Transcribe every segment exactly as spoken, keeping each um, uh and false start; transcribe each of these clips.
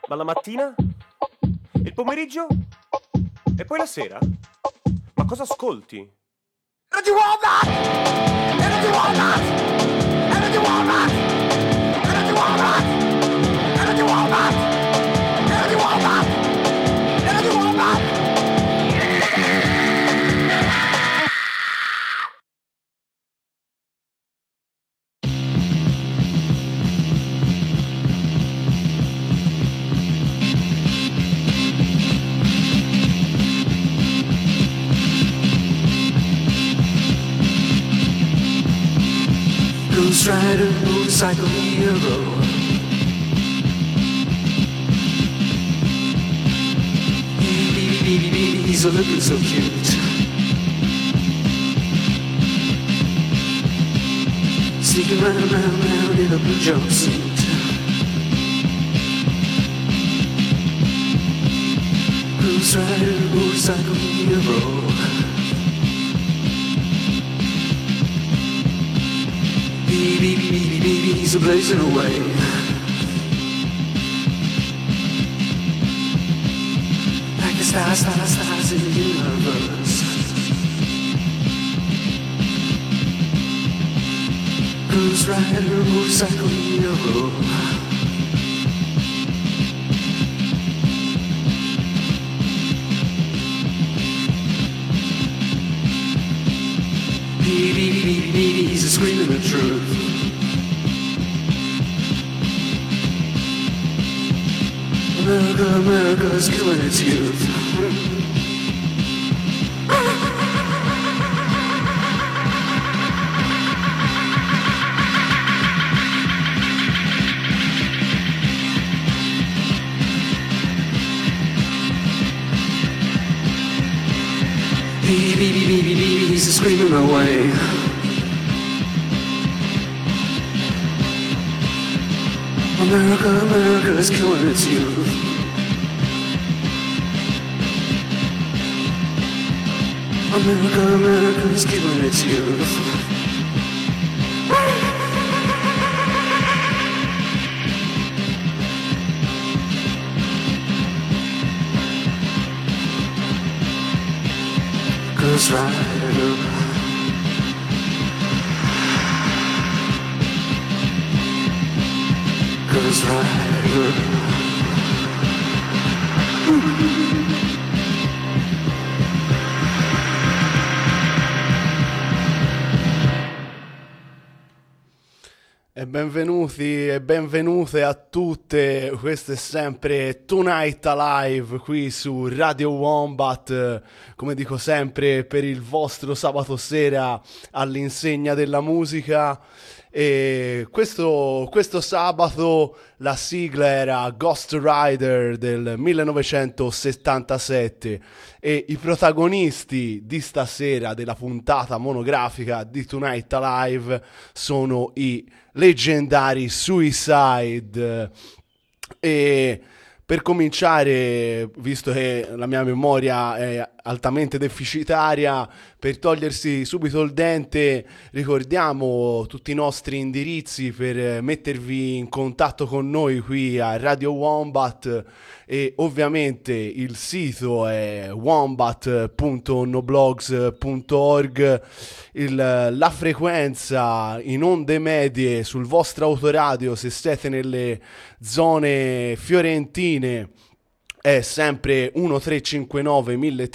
Ma la mattina? Il pomeriggio? E poi la sera? Ma cosa ascolti? Radio Wombat! Radio Wombat! Radio Wombat! Radio Wombat! Radio Wombat! Radio Wombat! Radio Wombat! Ghost Rider, motorcycle hero. Baby, baby, baby, he's a looking so cute. Sneaking round, round, round in a blue jumpsuit. Ghost Rider, motorcycle hero. Baby, baby, baby, he's a blazing away. Like the stars, stars, stars in the universe. Ghost Rider, motorcycle hero. Baby, baby, baby, he's a screaming the truth. America, America is killing its youth. Baby, baby, baby, baby, he's a screaming away. America, America is killing its youth. America, America is killing its youth. Ghost Rider. Ghost Rider. E benvenuti e benvenute a tutte, questo è sempre Tonight Alive qui su Radio Wombat, come dico sempre, per il vostro sabato sera all'insegna della musica. E questo, questo sabato la sigla era Ghost Rider del millenovecentosettantasette e i protagonisti di stasera della puntata monografica di Tonight Alive sono i leggendari Suicide. E per cominciare, visto che la mia memoria è altamente deficitaria, per togliersi subito il dente ricordiamo tutti i nostri indirizzi per mettervi in contatto con noi qui a Radio Wombat, e ovviamente il sito è wombat punto noblogs punto org, il, la frequenza in onde medie sul vostro autoradio se siete nelle zone fiorentine è sempre uno tre cinque nove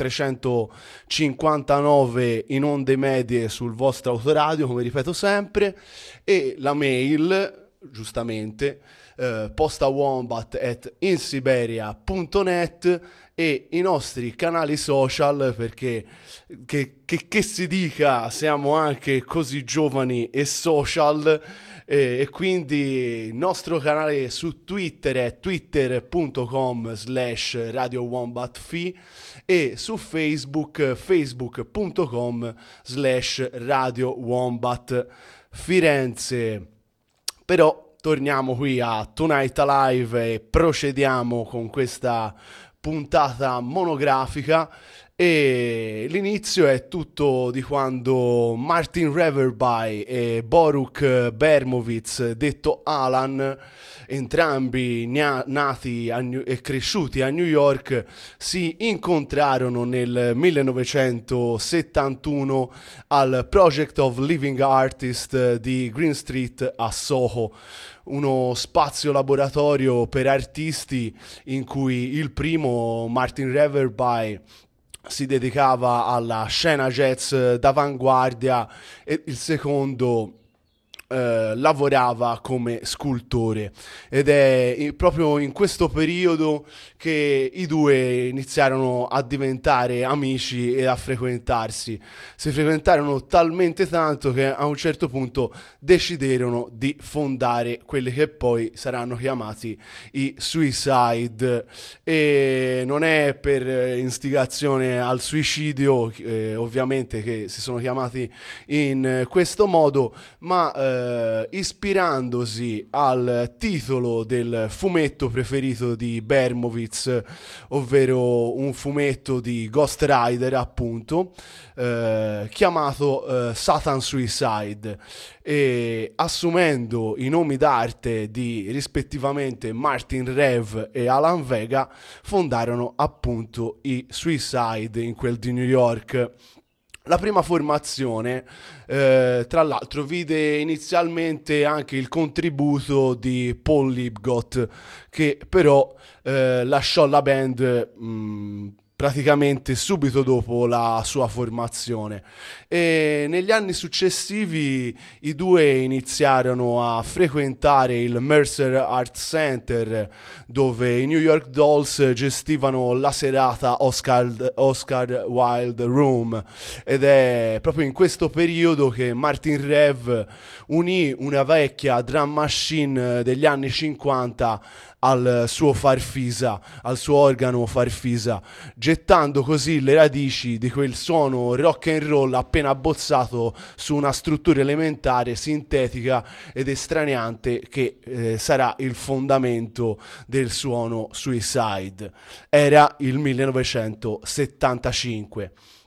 milletrecentocinquantanove in onde medie sul vostro autoradio, come ripeto sempre, e la mail, giustamente, eh, postawombat at insiberia punto net, e i nostri canali social, perché che, che, che si dica, siamo anche così giovani e social. E, e quindi il nostro canale su Twitter è twitter punto com slash radio wombat fi e su Facebook facebook punto com slash radio wombat Firenze. Però torniamo qui a Tonight Alive e procediamo con questa puntata monografica. E l'inizio è tutto di quando Martin Reverby e Boruk Bermovitz, detto Alan, entrambi nia- nati a New- e cresciuti a New York, si incontrarono nel millenovecentosettantuno al Project of Living Artist di Green Street a Soho, uno spazio laboratorio per artisti in cui il primo, Martin Reverby, si dedicava alla scena jazz d'avanguardia e il secondo eh, lavorava come scultore, ed è i- proprio in questo periodo che i due iniziarono a diventare amici e a frequentarsi. Si frequentarono talmente tanto che a un certo punto deciderono di fondare quelli che poi saranno chiamati i Suicide, e non è per eh, instigazione al suicidio eh, ovviamente che si sono chiamati in eh, questo modo, ma eh, ispirandosi al titolo del fumetto preferito di Bermovitz, ovvero un fumetto di Ghost Rider, appunto, eh, chiamato eh, Satan Suicide, e assumendo i nomi d'arte di rispettivamente Martin Rev e Alan Vega, fondarono appunto i Suicide in quel di New York. La prima formazione, eh, tra l'altro, vide inizialmente anche il contributo di Paul Lipgott, che però eh, lasciò la band mh, praticamente subito dopo la sua formazione, e negli anni successivi i due iniziarono a frequentare il Mercer Art Center, dove i New York Dolls gestivano la serata Oscar, Oscar Wilde Room, ed è proprio in questo periodo che Martin Rev unì una vecchia drum machine degli anni cinquanta al suo farfisa, al suo organo farfisa, gettando così le radici di quel suono rock and roll appena abbozzato su una struttura elementare, sintetica ed estraneante, che eh, sarà il fondamento del suono Suicide. Era il millenovecentosettantacinque.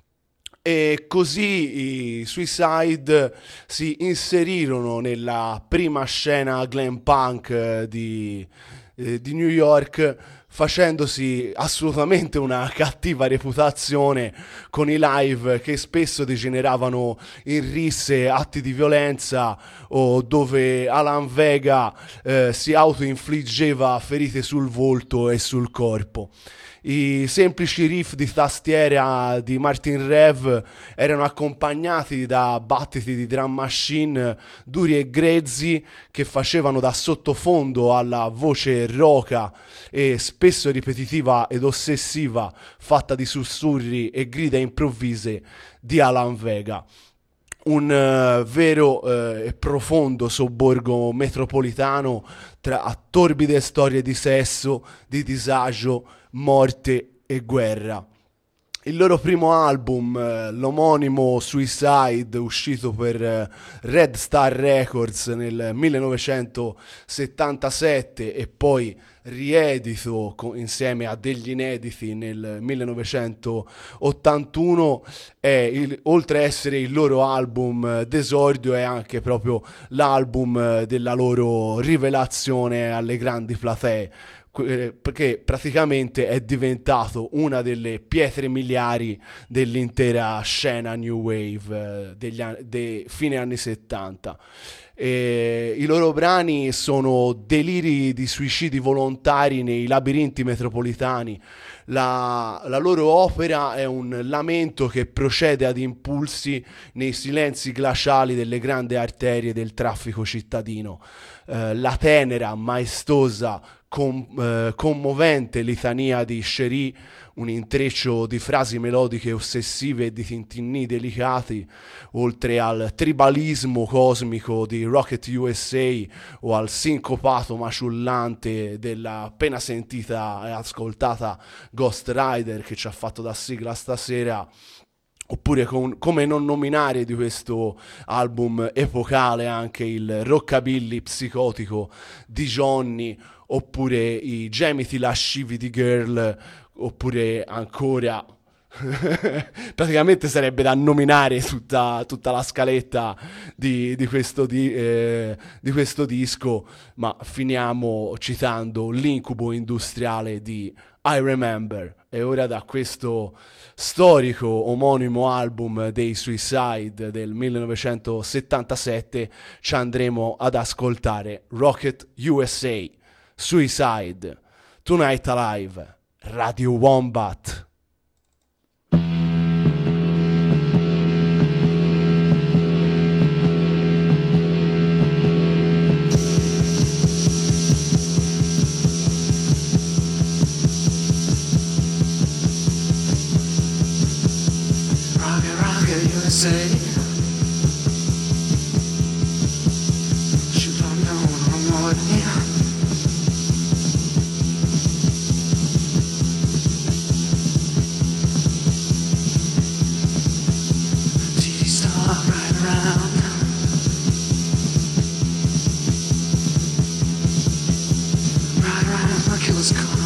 E così i Suicide si inserirono nella prima scena glam punk eh, di, eh, di New York, facendosi assolutamente una cattiva reputazione con i live che spesso degeneravano in risse, atti di violenza, o dove Alan Vega eh, si autoinfliggeva ferite sul volto e sul corpo. I semplici riff di tastiera di Martin Rev erano accompagnati da battiti di drum machine duri e grezzi che facevano da sottofondo alla voce roca e spesso ripetitiva ed ossessiva, fatta di sussurri e grida improvvise, di Alan Vega. Un uh, vero uh, e profondo sobborgo metropolitano tra torbide storie di sesso, di disagio, morte e guerra. Il loro primo album, uh, l'omonimo Suicide, uscito per uh, Red Star Records nel millenovecentosettantasette e poi riedito con, insieme a degli inediti nel millenovecentottantuno, è il, oltre a essere il loro album d'esordio, è anche proprio l'album della loro rivelazione alle grandi platee, perché praticamente è diventato una delle pietre miliari dell'intera scena new wave degli anni, dei fine anni settanta. E i loro brani sono deliri di suicidi volontari nei labirinti metropolitani. La, la loro opera è un lamento che procede ad impulsi nei silenzi glaciali delle grandi arterie del traffico cittadino. Eh, la tenera, maestosa, com, eh, commovente litania di Cherie, un intreccio di frasi melodiche ossessive e di tintinnii delicati, oltre al tribalismo cosmico di Rocket U S A o al sincopato maciullante della appena sentita e ascoltata Ghost Rider, che ci ha fatto da sigla stasera. Oppure con, come non nominare di questo album epocale anche il rockabilly psicotico di Johnny, oppure i gemiti lascivi di Girl, oppure ancora Praticamente sarebbe da nominare tutta, tutta la scaletta di, di, questo di, eh, di questo disco, ma finiamo citando l'incubo industriale di I Remember. E ora da questo storico omonimo album dei Suicide del millenovecentosettantasette ci andremo ad ascoltare Rocket U S A, Suicide, Tonight Alive, Radio Wombat. Say, shoot on down on my way. T V star right around. Right around my killer's car.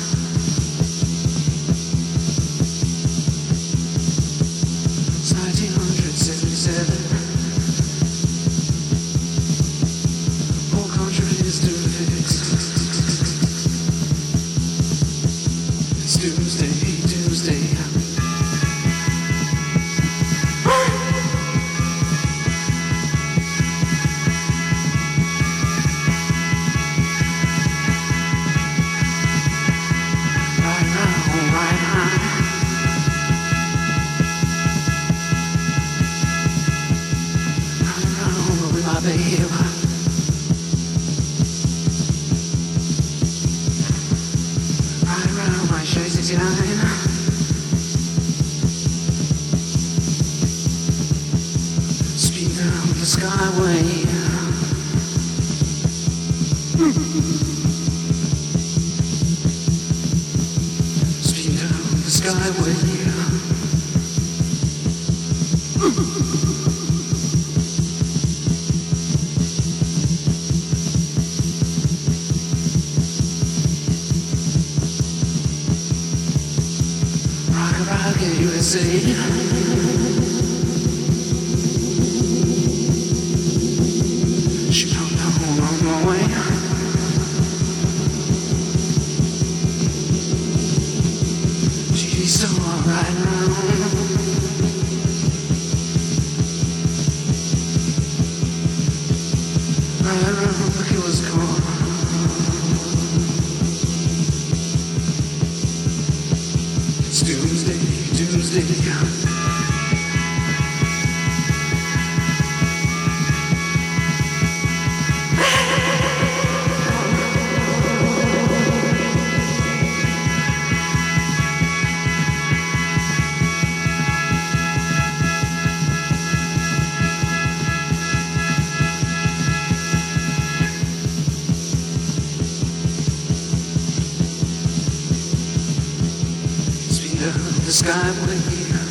The skyway,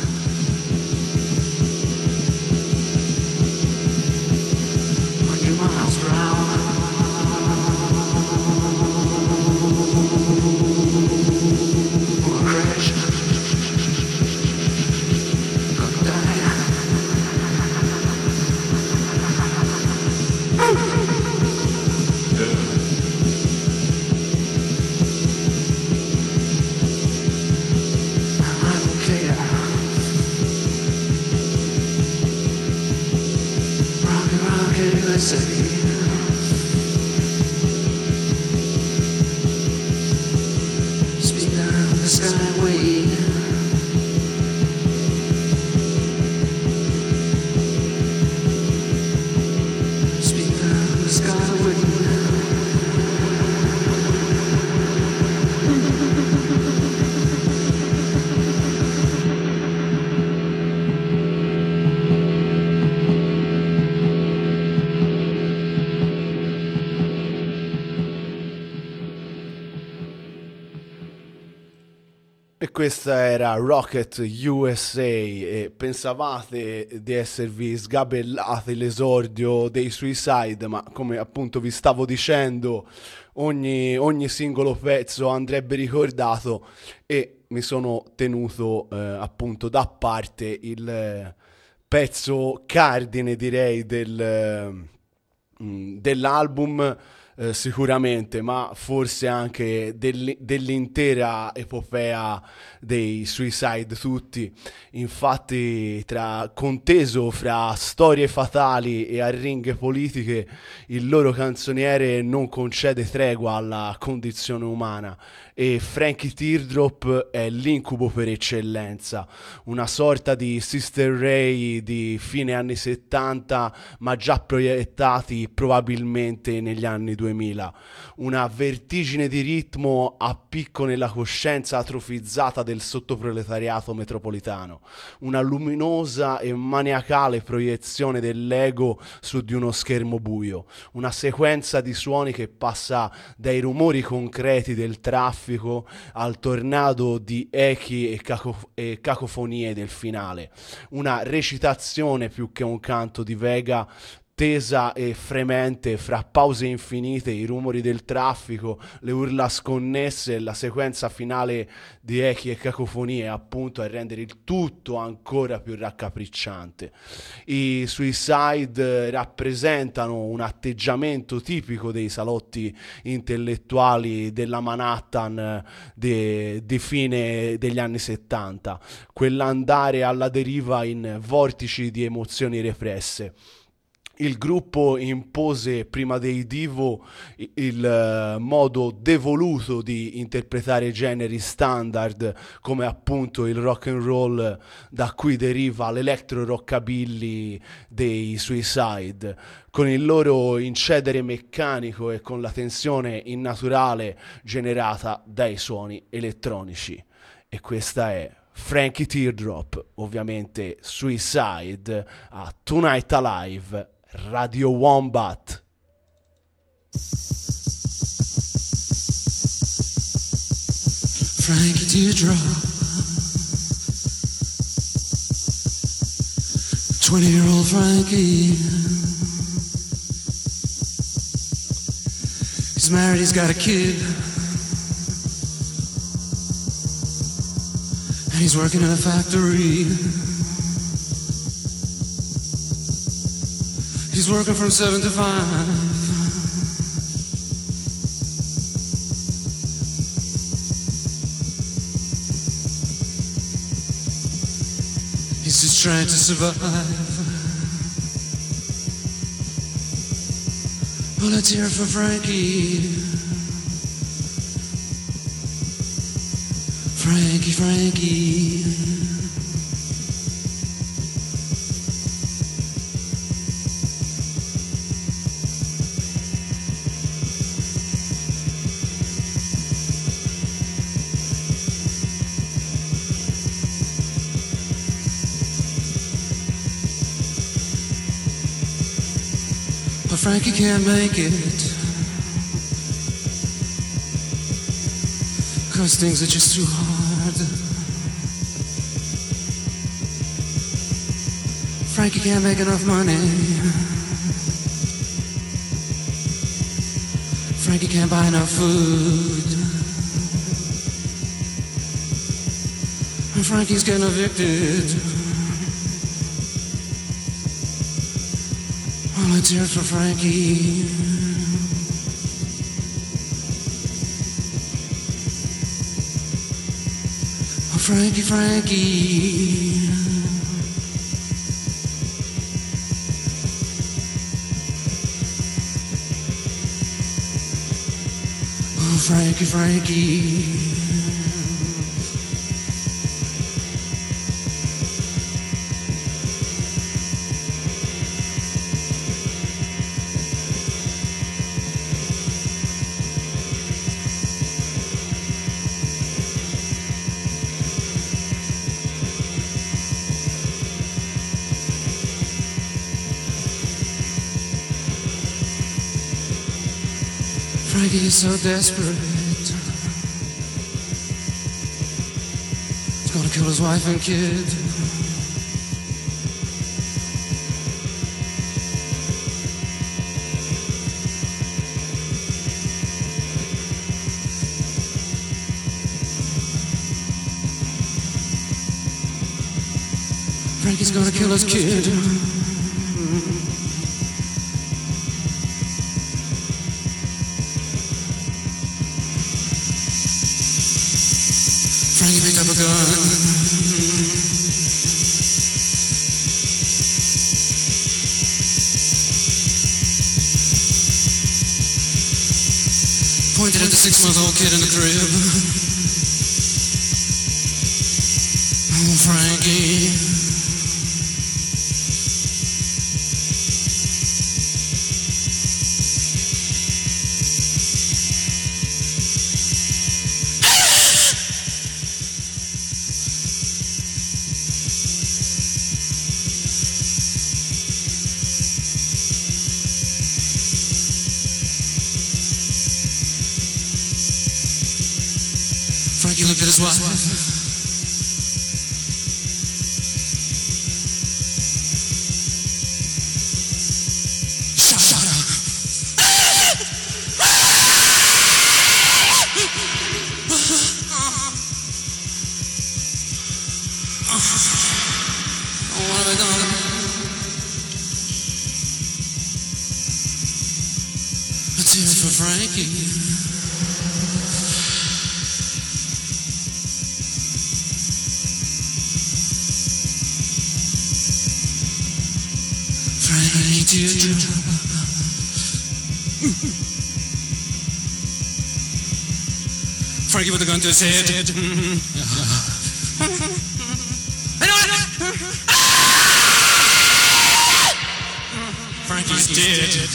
hundred miles per hour. Or a crash, gonna die. Speed down the skyway. Speed down the skyway. E questa era Rocket U S A e pensavate di esservi sgabellati l'esordio dei Suicide, ma come appunto vi stavo dicendo ogni, ogni singolo pezzo andrebbe ricordato e mi sono tenuto eh, appunto da parte il eh, pezzo cardine, direi, del, eh, mh, dell'album, eh, sicuramente, ma forse anche dell- dell'intera epopea dei Suicide tutti. Infatti, tra conteso fra storie fatali e arringhe politiche, il loro canzoniere non concede tregua alla condizione umana, e Frankie Teardrop è l'incubo per eccellenza, una sorta di Sister Ray di fine anni settanta, ma già proiettati probabilmente negli anni duemila. Una vertigine di ritmo a picco nella coscienza atrofizzata del sottoproletariato metropolitano, una luminosa e maniacale proiezione dell'ego su di uno schermo buio, una sequenza di suoni che passa dai rumori concreti del traffico al tornado di echi e, cacof- e cacofonie del finale, una recitazione più che un canto di Vega, tesa e fremente fra pause infinite, i rumori del traffico, le urla sconnesse e la sequenza finale di echi e cacofonie, appunto a rendere il tutto ancora più raccapricciante. I Suicide rappresentano un atteggiamento tipico dei salotti intellettuali della Manhattan di de fine degli anni settanta, quell'andare alla deriva in vortici di emozioni represse. Il gruppo impose prima dei Divo il uh, modo devoluto di interpretare generi standard, come appunto il rock and roll, da cui deriva l'electro rockabilly dei Suicide, con il loro incedere meccanico e con la tensione innaturale generata dai suoni elettronici. E questa è Frankie Teardrop, ovviamente Suicide, a Tonight Alive, Radio Wombat. Frankie Teardrop, twenty-year-old Frankie. He's married, he's got a kid, and he's working in a factory. He's working from seven to five. He's just trying to survive. Well, let's hear it for Frankie. Frankie, Frankie. But Frankie can't make it, 'cause things are just too hard. Frankie can't make enough money. Frankie can't buy enough food. And Frankie's getting evicted. Well, let's hear it for Frankie. Oh, Frankie, Frankie. Oh, Frankie, Frankie. Frankie is so desperate. He's gonna kill his wife and kid. Frankie's gonna kill his kid. Frankie picked up a gun. Pointed at the six-month-old kid in the crib. Oh, Frankie. Frankie looked at his wife. Shut, shut up. Oh, what have I done? Let's hear it for Frankie. Frankie teardrop. Frankie with a gun to his head. I know it! Frankie's dead.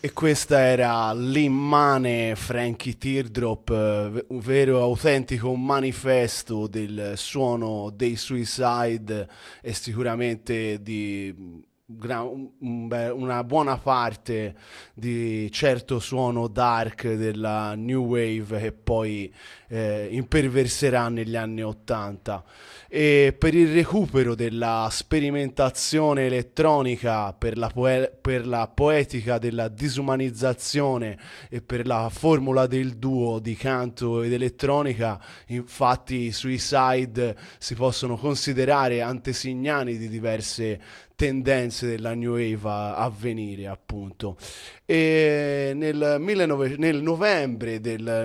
E questa era l'immane Frankie Teardrop, eh, un vero autentico manifesto del suono dei Suicide e sicuramente di gra- un- un be- una buona parte di certo suono dark della New Wave che poi eh, imperverserà negli anni ottanta. E per il recupero della sperimentazione elettronica, per la, poe- per la poetica della disumanizzazione e per la formula del duo di canto ed elettronica, infatti i Suicide si possono considerare antesignani di diverse tendenze della New Wave a, a venire, appunto. E nel, millenovecento, nel novembre del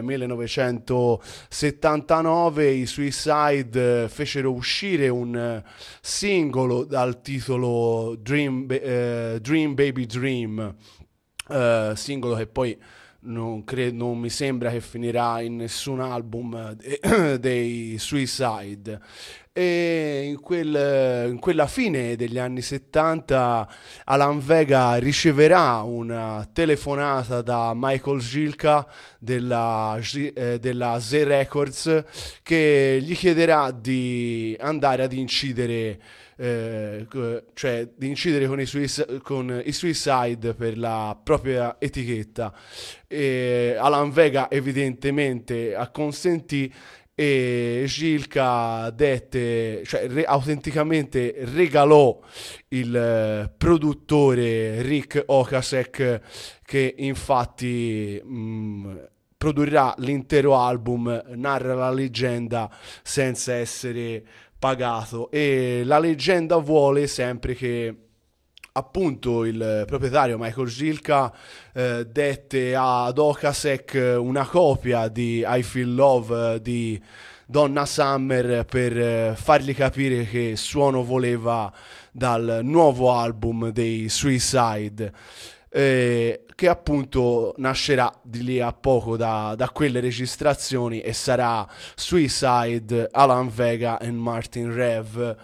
millenovecentosettantanove i Suicide fecero uscire un singolo dal titolo Dream, eh, Dream Baby Dream, eh, singolo che poi non, cre- non mi sembra che finirà in nessun album de- dei Suicide. E in, quel, in quella fine degli anni settanta Alan Vega riceverà una telefonata da Michael Gilka della, eh, della Z Records, che gli chiederà di andare ad incidere eh, cioè di incidere con i, Suicide, con i Suicide per la propria etichetta. E Alan Vega evidentemente acconsentì e Gilka dette, cioè re, autenticamente regalò il eh, produttore Rick Ocasek, che infatti mh, produrrà l'intero album, narra la leggenda senza essere pagato. E la leggenda vuole sempre che appunto il proprietario Michael Gilka eh, dette ad Ocasek una copia di I Feel Love di Donna Summer per eh, fargli capire che suono voleva dal nuovo album dei Suicide, eh, che appunto nascerà di lì a poco da, da quelle registrazioni e sarà Suicide, Alan Vega e Martin Rev.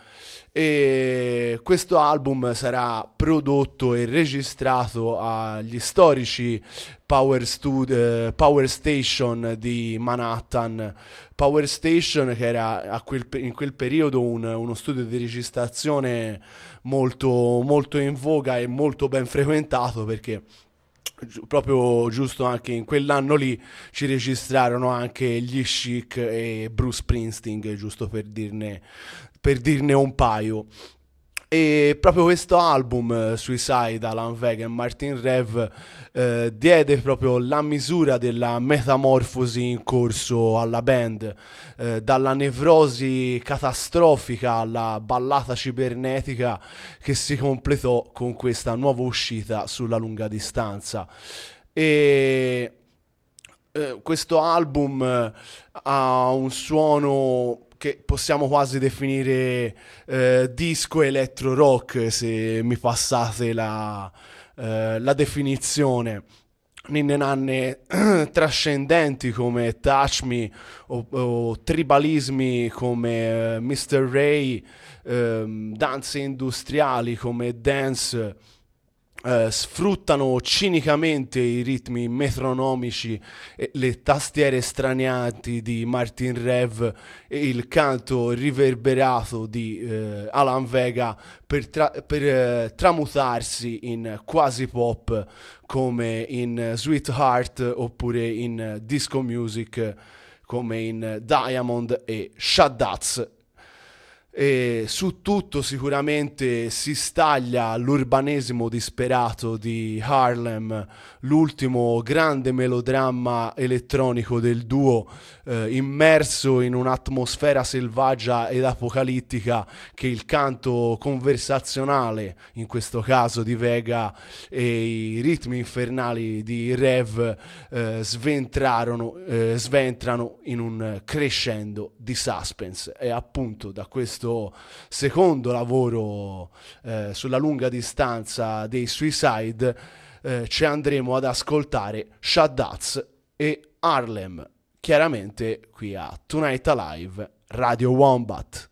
E questo album sarà prodotto e registrato agli storici Power, Stud- eh, Power Station di Manhattan. Power Station, che era a quel, in quel periodo un, uno studio di registrazione molto, molto in voga e molto ben frequentato, perché proprio giusto anche in quell'anno lì ci registrarono anche gli Chic e Bruce Springsteen, giusto per dirne per dirne un paio. E proprio questo album, Suicide, Alan Vega e Martin Rev, eh, diede proprio la misura della metamorfosi in corso alla band, eh, dalla nevrosi catastrofica alla ballata cibernetica, che si completò con questa nuova uscita sulla lunga distanza. E eh, questo album eh, ha un suono che possiamo quasi definire eh, disco electro rock, se mi passate la, eh, la definizione. Ninne nanne trascendenti come Touch Me o, o tribalismi come eh, mister Ray, eh, danze industriali come Dance, Uh, sfruttano cinicamente i ritmi metronomici e le tastiere stranianti di Martin Rev e il canto riverberato di uh, Alan Vega per, tra- per uh, tramutarsi in quasi pop come in Sweetheart, oppure in disco music come in Diamond e Shaddats. E su tutto sicuramente si staglia l'urbanesimo disperato di Harlem, l'ultimo grande melodramma elettronico del duo, eh, immerso in un'atmosfera selvaggia ed apocalittica che il canto conversazionale, in questo caso di Vega, e i ritmi infernali di Rev eh, sventrarono, eh, sventrano in un crescendo di suspense. E appunto da questo secondo lavoro eh, sulla lunga distanza dei Suicide eh, ci andremo ad ascoltare Shaddats e Harlem, chiaramente qui a Tonight Alive Radio Wombat.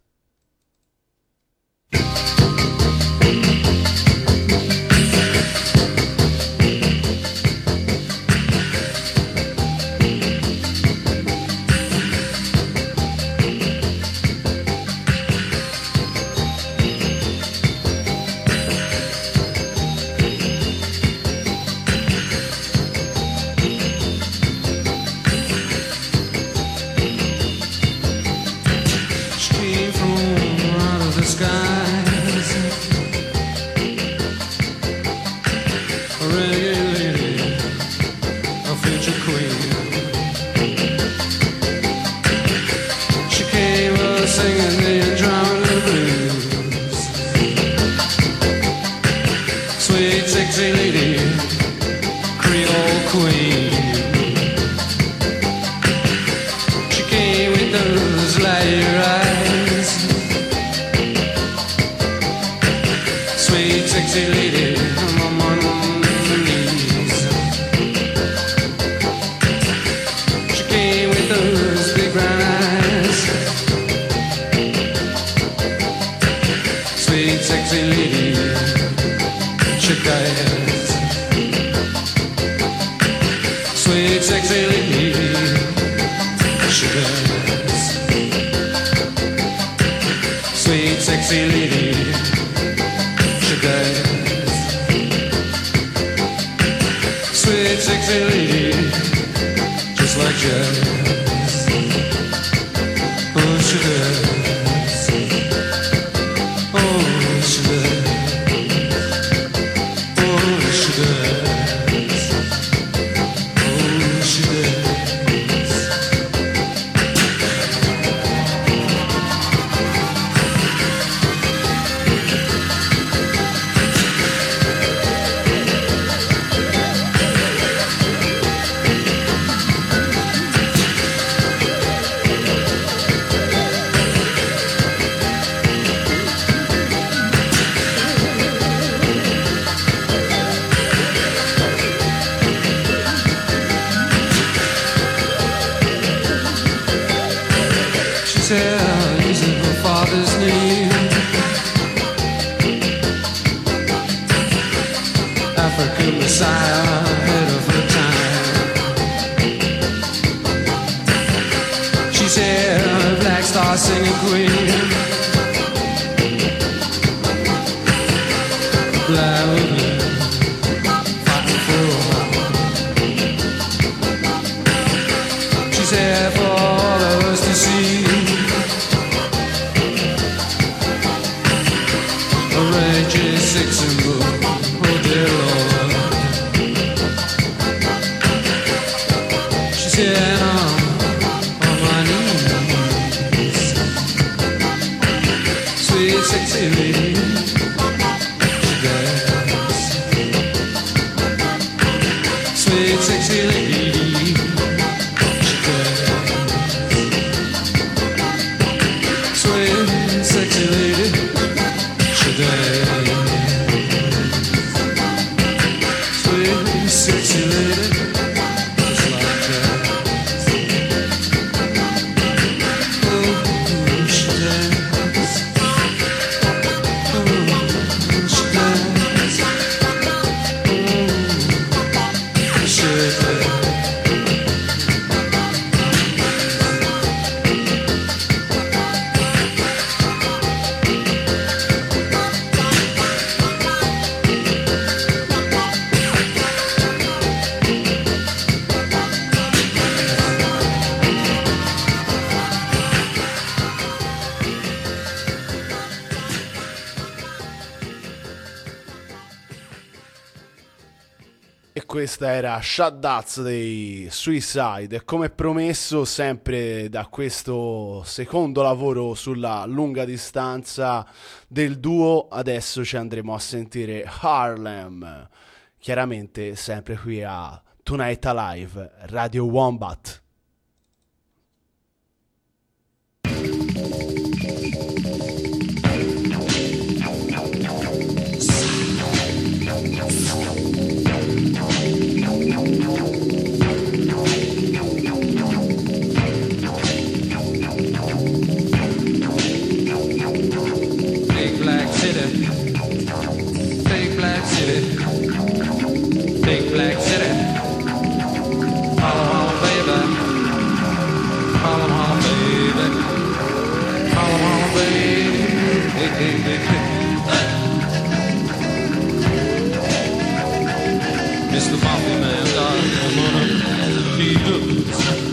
sexy lady, I'm on my knees. She came with those big brown eyes. Sweet sexy lady, shook eyes. Sweet sexy lady, shook eyes. Sweet sexy lady, shook eyes. Sweet sexy lady, just like jazz. Oh, she does. Oh, she does. Oh, she does. Oh, she does. Using her father's name, African Messiah, ahead of her time. She said, Black Star singing queen, black women fighting for a home. She said, for all of us to see. Six and go, oh dear Lord. She said, I'm on my knees. Sweet sexy lady, she does. Sweet sexy lady, she does. Sweet sexy lady, she does. Sexy lady, just like jazz. Oh, she does. Oh, she does. Oh, she does. Questa era Shut Dots dei Suicide e come promesso sempre da questo secondo lavoro sulla lunga distanza del duo adesso ci andremo a sentire Harlem, chiaramente sempre qui a Tonight Alive Radio Wombat. Big black city, big black city, big black city. Holla, holla, baby. Holla, holla, baby. Holla, holla, baby. Hey, hey, hey, hey. Mister Mafia Man, darling, wanna be good.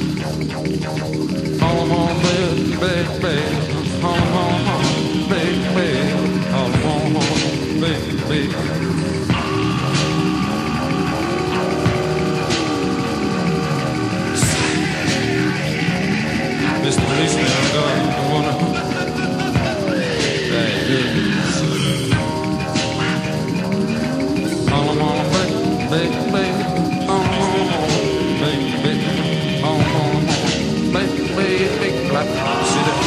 Holla, holla, baby, baby, baby. Holla, holla, holla, baby, baby. Holla, holla, holla, baby, baby. Mister Policeman, I wanna bad business. All I wanna baby, baby, baby. All I wanna baby, baby. All I wanna baby, baby, big black city.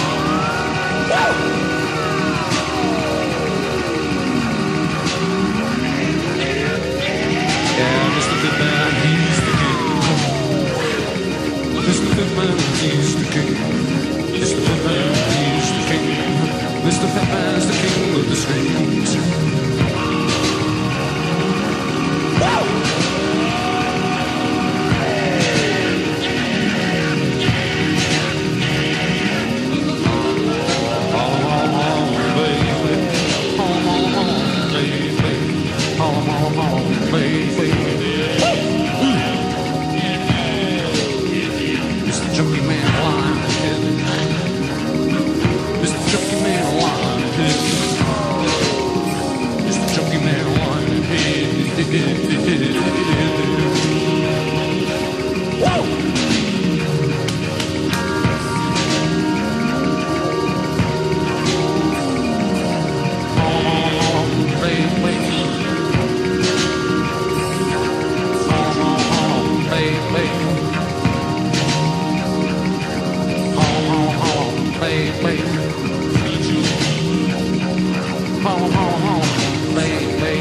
Home, home, home, baby.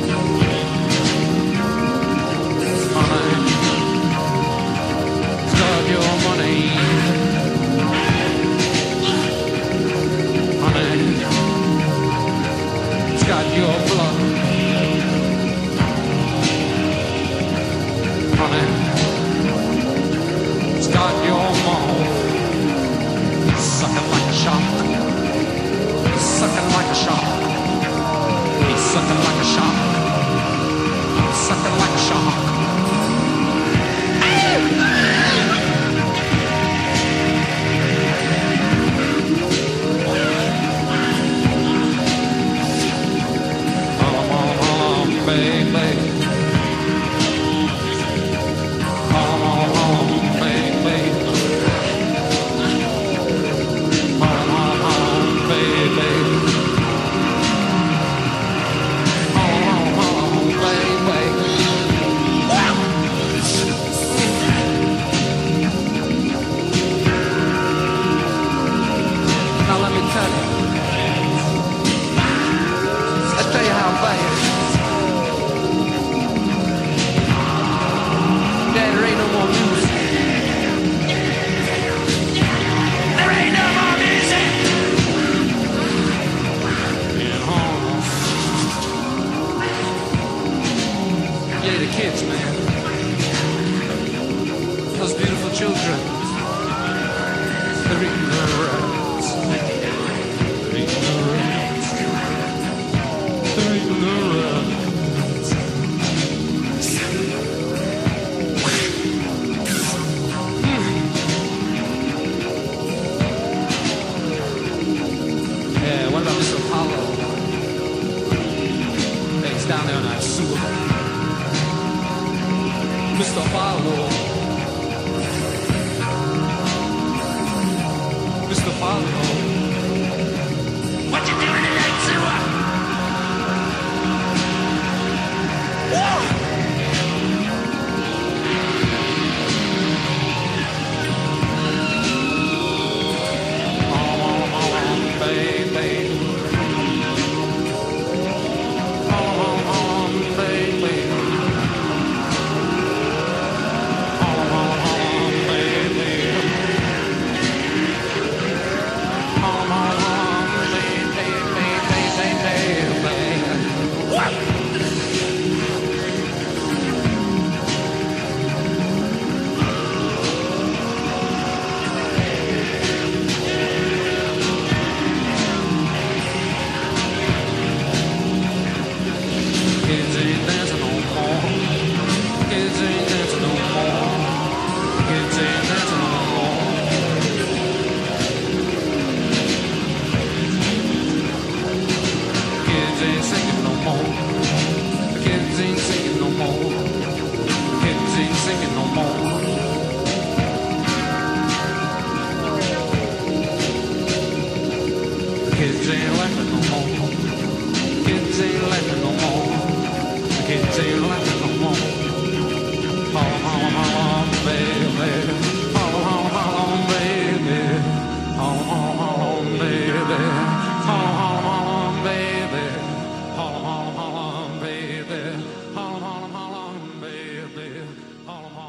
Honey, start your money. Honey, it's got your blood. Honey, it's got your mouth. Sucking like a shark. He's sucking like a shark. He's sucking like a shark. He's sucking like a shark. Hold on, hold on, baby. Hold on, hold on, baby. Hold on, hold on, baby. Hold on, hold on, baby. Now let me tell you. Let's tell you how bad. Dad, there ain't no more music. There ain't no more music. Yeah, home. Yeah, the kids, man. Those beautiful children. They're eating their rats. They're eating their rats. They're eating their rats. Yeah, what about Mister Apollo? Hey, he's down there in that sewer. Mister Apollo. Mister Apollo. What you doing in that sewer? Whoa! Baby. Hold on, hold on, baby. Hold on, hold on, baby. Hold on, hold on, baby, baby, baby, baby. What? Kids ain't dancing no more. Kids ain't dancing no more. Kids ain't dancing no more. Kids ain't singing no more. Kids ain't singing no more. Kids ain't singing no more. Kids ain't laughing no more. Kids ain't laughing no more. Kids ain't laughing no more. Hold on, hold on, hold on, baby. Hold on, hold on, hold on, baby. Hold on, hold on, hold on, baby. Hold on, hold on, hold on, baby. Hold on, hold on, hold on, baby. Hold on, hold on, hold on, baby. Hold on, hold on, hold on, baby. Hold on, hold on, hold on, baby. Hold on, hold on, hold on,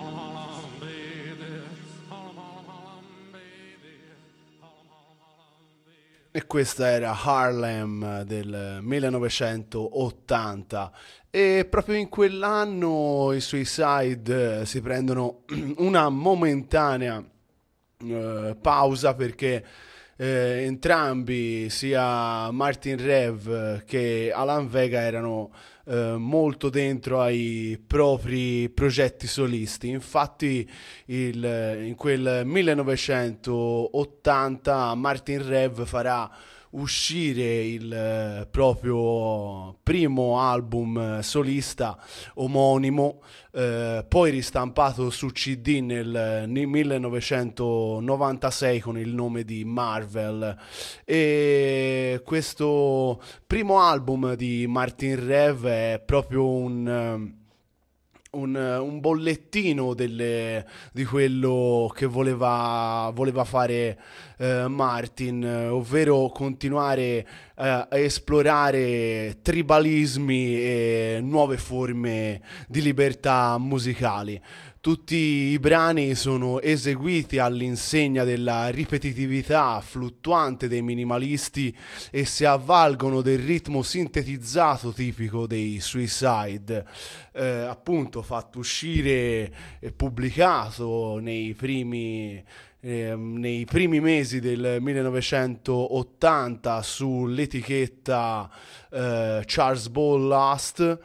baby. E questa era Harlem del millenovecentottanta e proprio in quell'anno i Suicide si prendono una momentanea eh, pausa perché eh, entrambi, sia Martin Rev che Alan Vega, erano eh, molto dentro ai propri progetti solisti. Infatti il, in quel millenovecentottanta Martin Rev farà uscire il eh, proprio primo album solista omonimo, eh, poi ristampato su C D nel, nel millenovecentonovantasei con il nome di Marvel. E questo primo album di Martin Rev è proprio un un, un bollettino delle, di quello che voleva, voleva fare eh, Martin, eh, ovvero continuare eh, a esplorare tribalismi e nuove forme di libertà musicali. Tutti i brani sono eseguiti all'insegna della ripetitività fluttuante dei minimalisti e si avvalgono del ritmo sintetizzato tipico dei Suicide, eh, appunto fatto uscire e pubblicato nei primi eh, nei primi mesi del millenovecentottanta sull'etichetta eh, Charles Ball Last.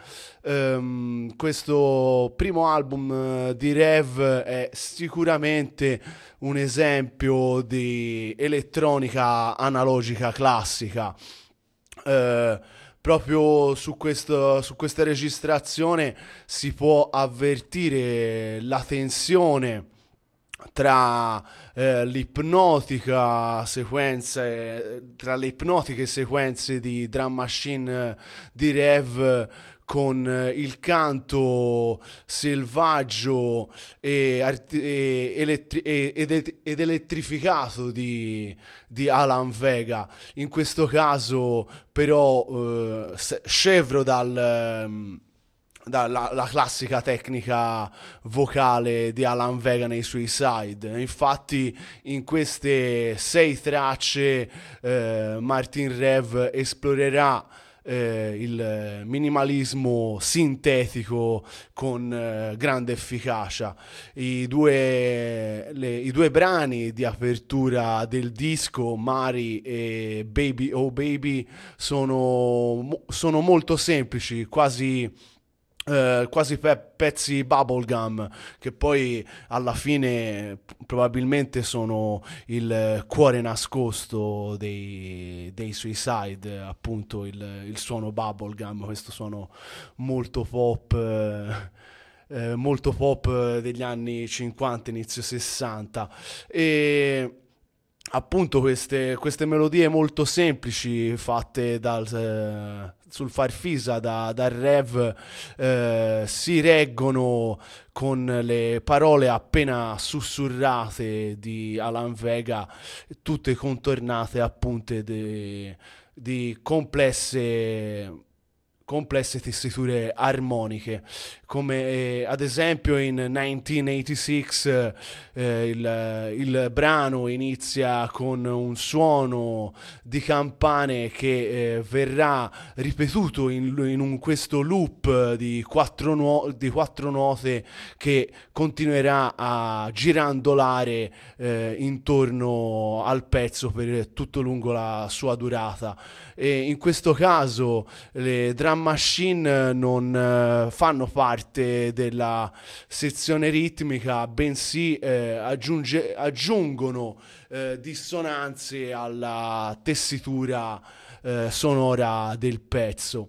Um, questo primo album uh, di Rev è sicuramente un esempio di elettronica analogica classica. Uh, proprio su, questo, su questa registrazione si può avvertire la tensione tra eh, l'ipnotica sequenza tra le ipnotiche sequenze di drum machine eh, di Rev con eh, il canto selvaggio e, arti- e elettri- e- ed, ed elettrificato di, di Alan Vega. In questo caso però eh, scevro dal ehm, dalla la classica tecnica vocale di Alan Vega nei Suicide. Infatti in queste sei tracce eh, Martin Rev esplorerà eh, il minimalismo sintetico con eh, grande efficacia. I due, le, i due brani di apertura del disco, Mari e Baby Oh Baby, sono, sono molto semplici, quasi Uh, quasi pe- pezzi bubblegum che poi alla fine p- probabilmente sono il cuore nascosto dei, dei Suicide, appunto il, il suono bubblegum, questo suono molto pop eh, eh, molto pop degli anni cinquanta, inizio sessanta. E appunto queste, queste melodie molto semplici fatte dal, eh, sul Farfisa da, dal Rev eh, si reggono con le parole appena sussurrate di Alan Vega, tutte contornate appunto di, di complesse complesse tessiture armoniche, come eh, ad esempio in millenovecentottantasei eh, il, il brano inizia con un suono di campane che eh, verrà ripetuto in, in un, questo loop di quattro, nuo- di quattro note che continuerà a girandolare eh, intorno al pezzo per tutto lungo la sua durata. E in questo caso le drum machine non eh, fanno parte della sezione ritmica, bensì eh, aggiunge, aggiungono eh, dissonanze alla tessitura eh, sonora del pezzo.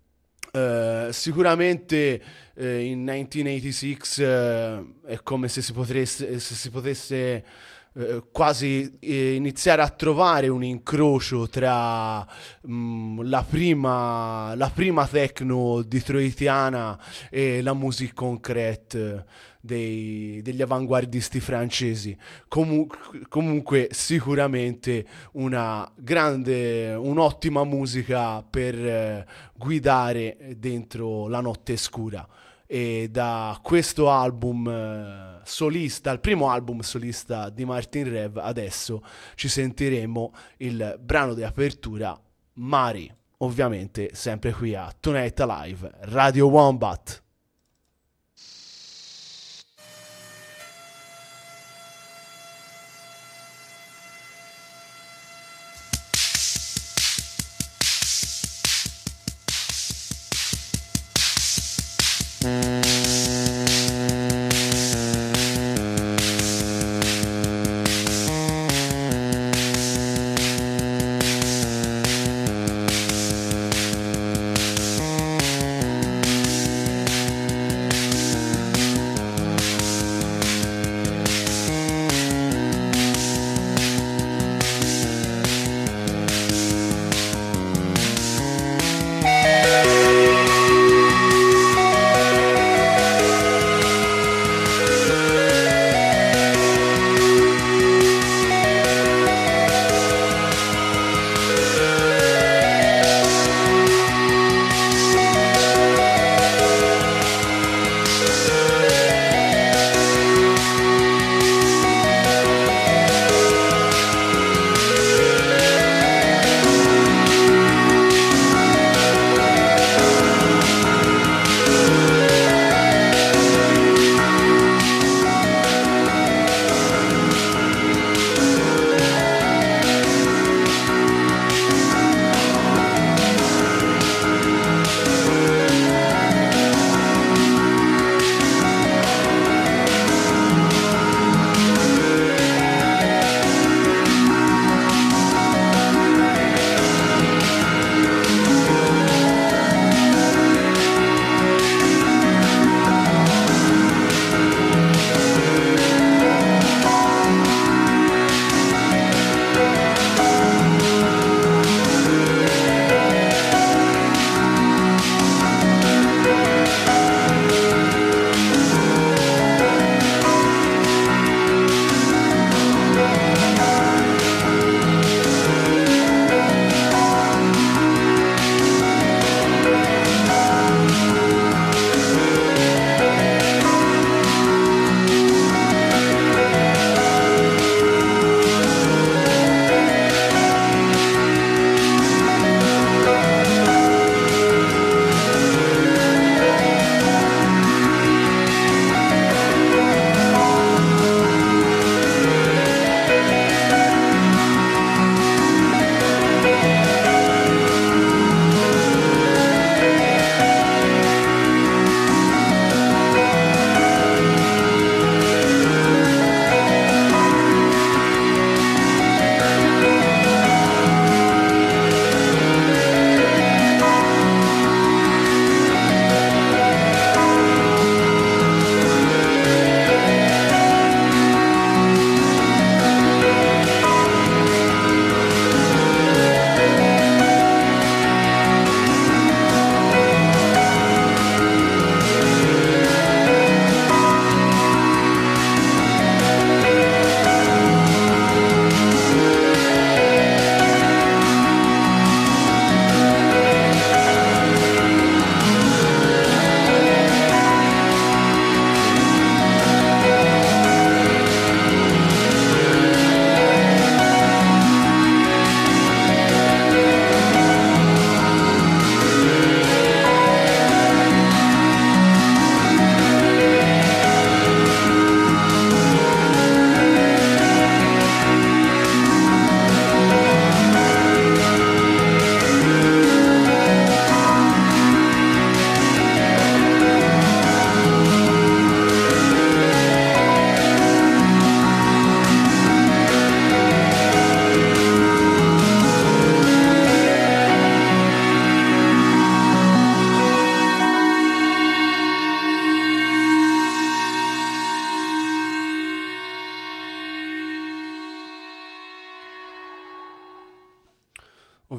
Uh, sicuramente uh, in millenovecentottantasei uh, è come se si potesse, se si potesse uh, quasi eh, iniziare a trovare un incrocio tra um, la prima la prima techno detroitiana e la musique concrète dei, degli avanguardisti francesi. Comu- comunque sicuramente una grande, un'ottima musica per eh, guidare dentro la notte scura. E da questo album eh, solista, il primo album solista di Martin Rev, adesso ci sentiremo il brano di apertura, Mari, ovviamente sempre qui a Tonight Alive, Radio Wombat.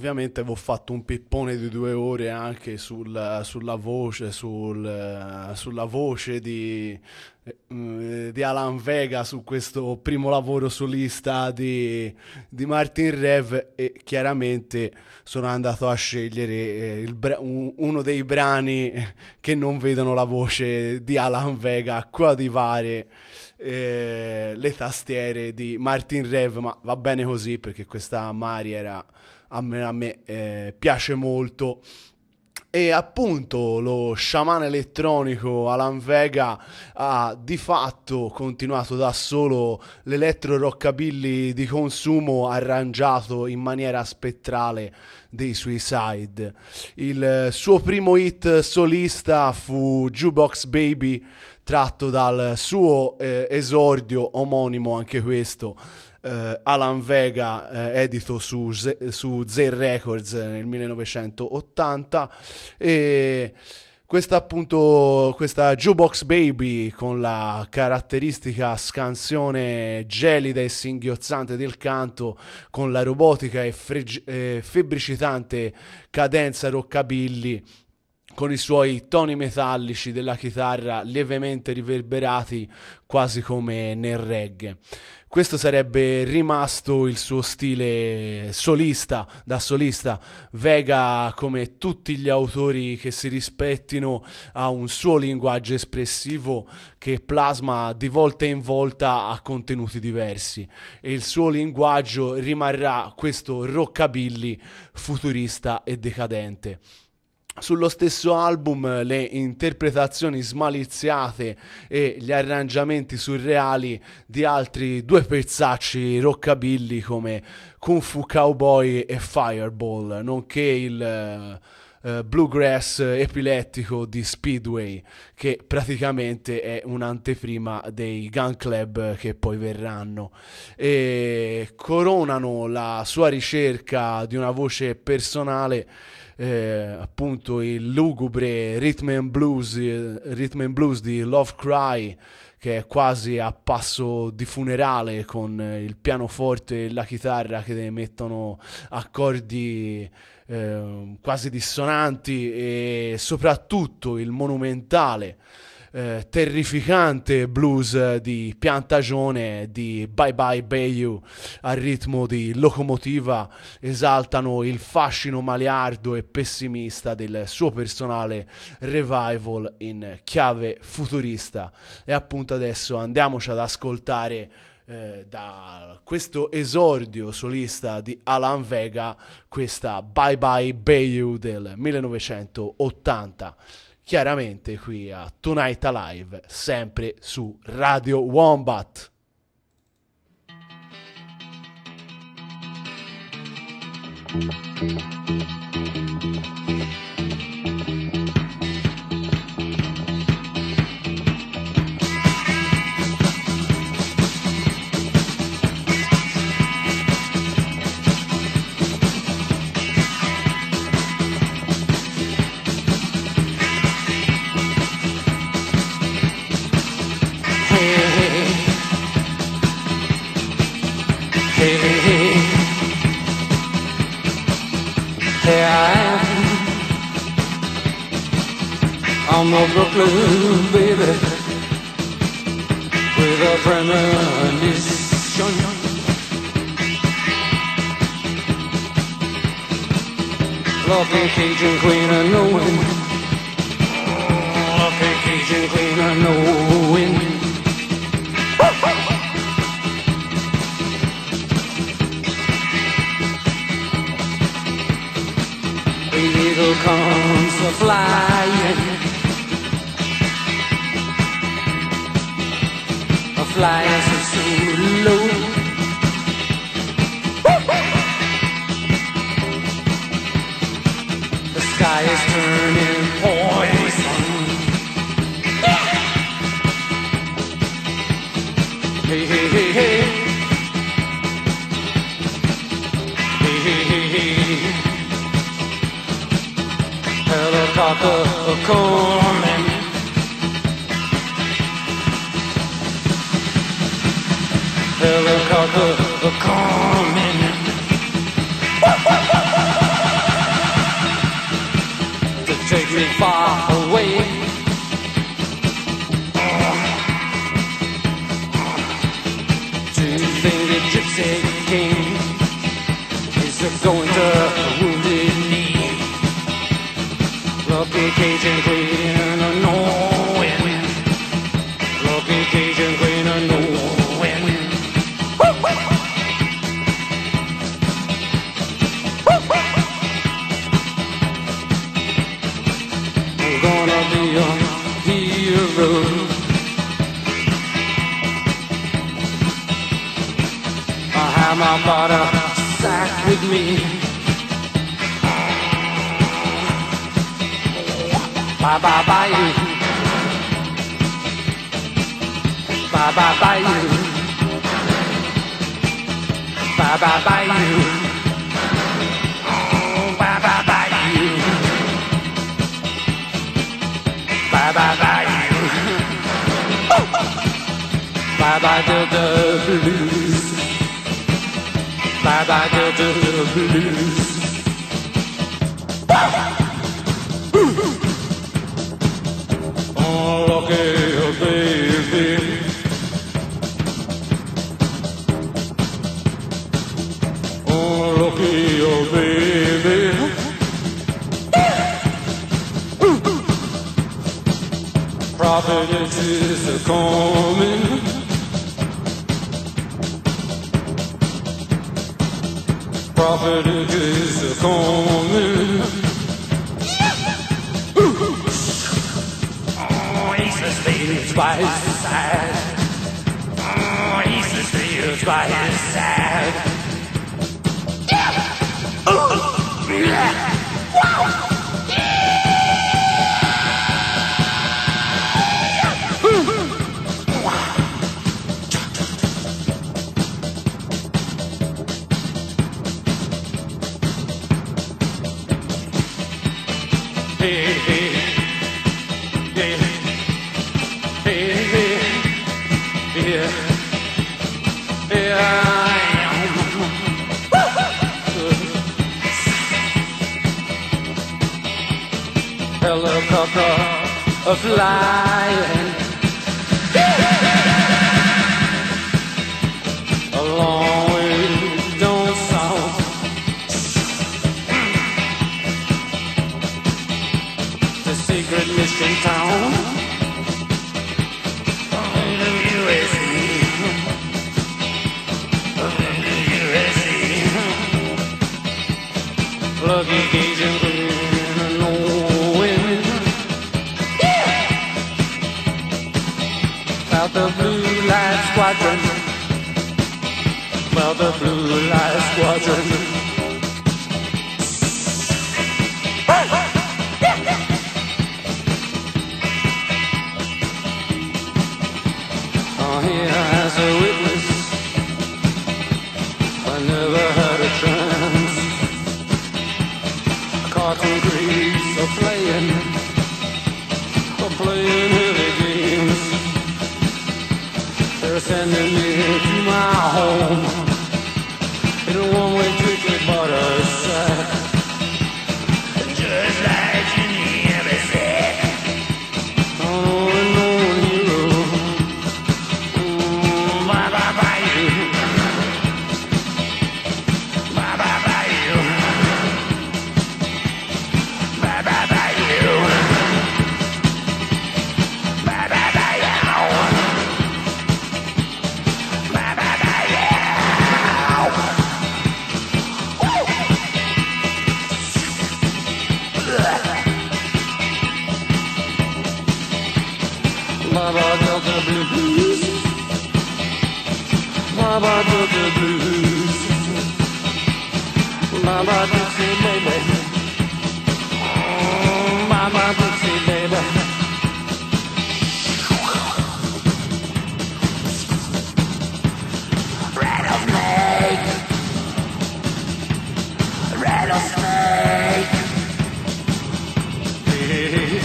ovviamente avevo fatto un pippone di due ore anche sul, sulla voce, sul, sulla voce di, eh, di Alan Vega su questo primo lavoro solista di, di Martin Rev, e chiaramente sono andato a scegliere eh, il bra- un, uno dei brani che non vedono la voce di Alan Vega coadiuvare eh, le tastiere di Martin Rev, ma va bene così perché questa Mari era, a me, a me eh, piace molto. E appunto lo sciamano elettronico Alan Vega ha di fatto continuato da solo l'elettro rockabilly di consumo arrangiato in maniera spettrale dei Suicide. Il suo primo hit solista fu Jukebox Baby, tratto dal suo eh, esordio omonimo, anche questo, Uh, Alan Vega, uh, edito su, Z- su Zane Records nel millenovecentottanta, e questa appunto questa Jukebox Baby, con la caratteristica scansione gelida e singhiozzante del canto, con la robotica e freg- eh, febbricitante cadenza rockabilly, con i suoi toni metallici della chitarra lievemente riverberati quasi come nel reggae. Questo sarebbe rimasto il suo stile solista, da solista. Vega, come tutti gli autori che si rispettino, ha un suo linguaggio espressivo che plasma di volta in volta a contenuti diversi, e il suo linguaggio rimarrà questo rockabilly futurista e decadente. Sullo stesso album le interpretazioni smaliziate e gli arrangiamenti surreali di altri due pezzacci rockabilly come Kung Fu Cowboy e Fireball, nonché il uh, bluegrass epilettico di Speedway, che praticamente è un'anteprima dei Gun Club che poi verranno, e coronano la sua ricerca di una voce personale Eh, appunto il lugubre rhythm and blues, eh, rhythm and blues di Love Cry, che è quasi a passo di funerale, con eh, il pianoforte e la chitarra che emettono accordi eh, quasi dissonanti, e soprattutto il monumentale Eh, terrificante blues di Piantagione, di Bye Bye Bayou, al ritmo di locomotiva, esaltano il fascino maliardo e pessimista del suo personale revival in chiave futurista. E appunto adesso andiamoci ad ascoltare eh, da questo esordio solista di Alan Vega questa Bye Bye Bayou del millenovecentottanta. Chiaramente qui a Tonight Alive, sempre su Radio Wombat. I'm a Brooklyn baby with a premonition. Lucky Cajun queen of knowing, lucky Cajun queen of knowing. The eagle comes a flying, flying so, so low. The sky is turning poison. Hey, hey, hey, hey. Hey, hey, hey, hey. Helicopter coming. Helicopter coming. take me far away. Two-fingered gypsy king is going to wounded knee. Lucky Cajun queen of knowing. Lucky Cajun queen of knowing. I'm gonna be a hero. I have my butter sack with me. Bye bye bye you. Bye bye bye you. Bye bye bye you. Bye bye bye you. Bye bye bye you. Bye bye Delta Blues. Bye bye Delta Blues. Oh, lucky baby. Oh, lucky baby. Prophet is coming. Prophet is coming. Oh, he's the stage by his side. Oh, he's the stage by his side. Oh, yeah. Wow. Hey, hey, hey, hey, hey, yeah, yeah, I am. Helicopter of flying a long way down south. Secret mission town in the U S A, in the U S A. Lucky Cajun queen of knowing. About the blue light squadron, about the blue light squadron. Here as a witness, I never had a chance. Cartoon creeps are playing, are playing heavy games. They're sending me to my home in a one-way ticket butter sack. Just like Jimmy ever said. Oh, no hero. Bye bye bye you. Bye bye bye you. Bye bye bye you. Bye bye bye you. Bye bye bye you. Baba Delta Blues. Baba Delta Blues. Baba Dixie baby. Oh, Baba Dixie baby. Rattlesnake. Rattlesnake. Hey.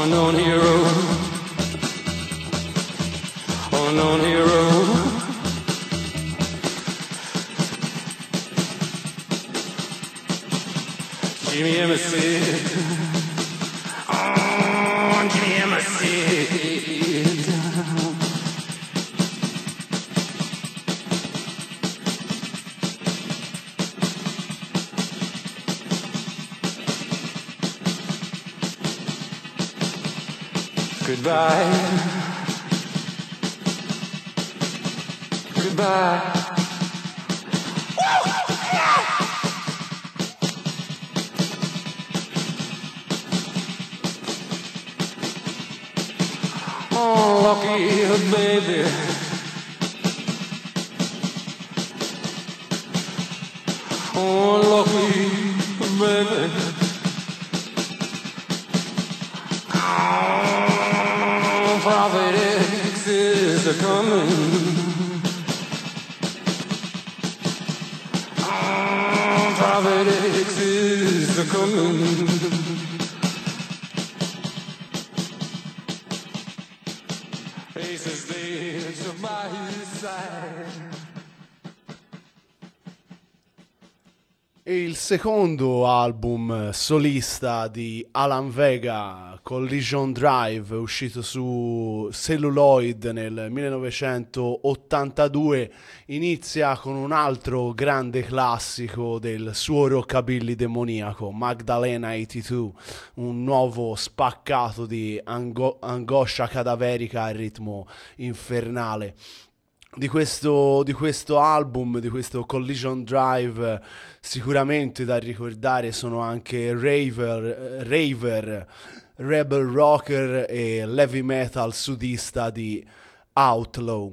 unknown hero, unknown hero. Jimmy Emerson, oh, Jimmy Emerson. Goodbye, goodbye. Oh, lucky baby. Oh, lucky baby. Oh, prophet exes are coming. Oh, prophet exes are coming. E il secondo album solista di Alan Vega, Collision Drive, uscito su Celluloid nel millenovecentottantadue, inizia con un altro grande classico del suo rockabilly demoniaco, Magdalena ottantadue, un nuovo spaccato di ango- angoscia cadaverica a ritmo infernale. Di questo, di questo album, di questo Collision Drive, sicuramente da ricordare sono anche Raver, Raver, Rebel Rocker e l'heavy metal sudista di Outlaw.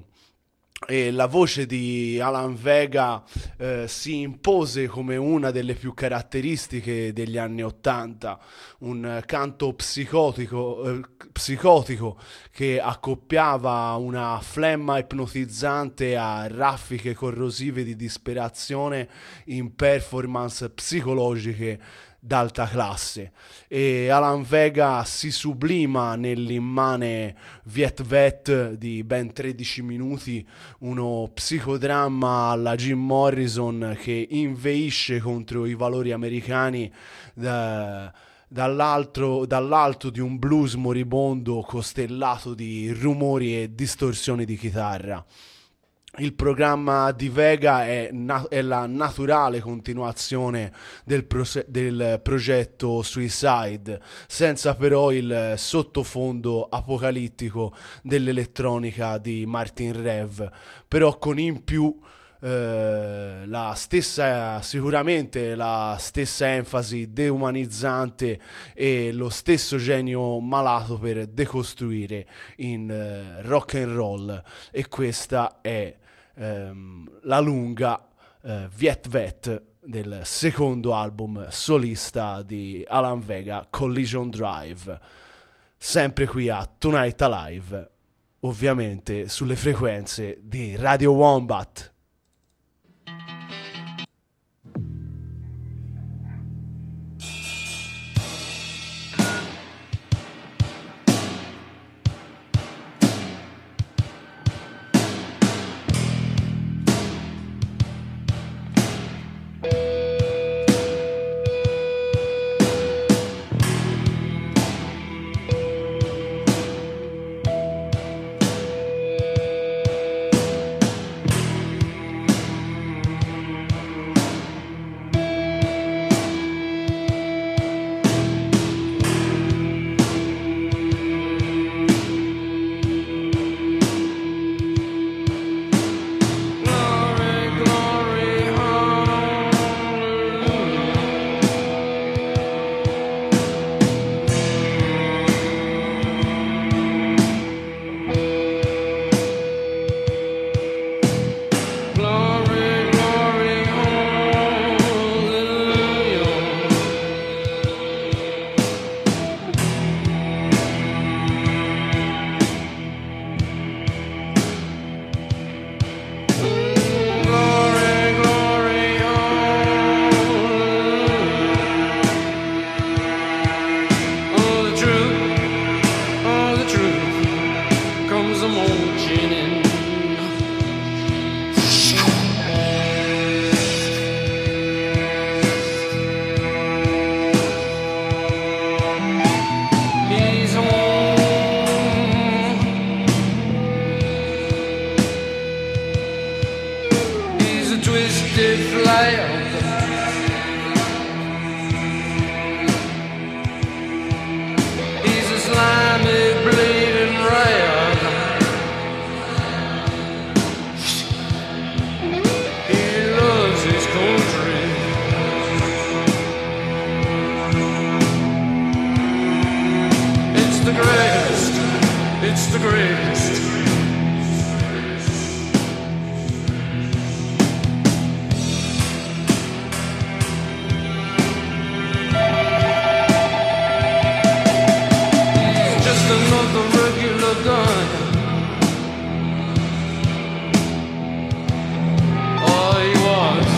E la voce di Alan Vega eh, si impose come una delle più caratteristiche degli anni Ottanta, un canto psicotico, eh, psicotico che accoppiava una flemma ipnotizzante a raffiche corrosive di disperazione in performance psicologiche d'alta classe. E Alan Vega si sublima nell'immane Viet Vet di ben tredici minuti, uno psicodramma alla Jim Morrison che inveisce contro i valori americani da, dall'altro, dall'alto di un blues moribondo costellato di rumori e distorsioni di chitarra. Il programma di Vega è, na- è la naturale continuazione del, prose- del progetto Suicide, senza però il sottofondo apocalittico dell'elettronica di Martin Rev, però con in più eh, la stessa, sicuramente la stessa enfasi deumanizzante e lo stesso genio malato per decostruire in eh, rock and roll, e questa è ehm, la lunga eh, Viet Vet del secondo album solista di Alan Vega, Collision Drive, sempre qui a Tonight Alive, ovviamente sulle frequenze di Radio Wombat. It's the greatest. It's just another regular gun. Oh, he was.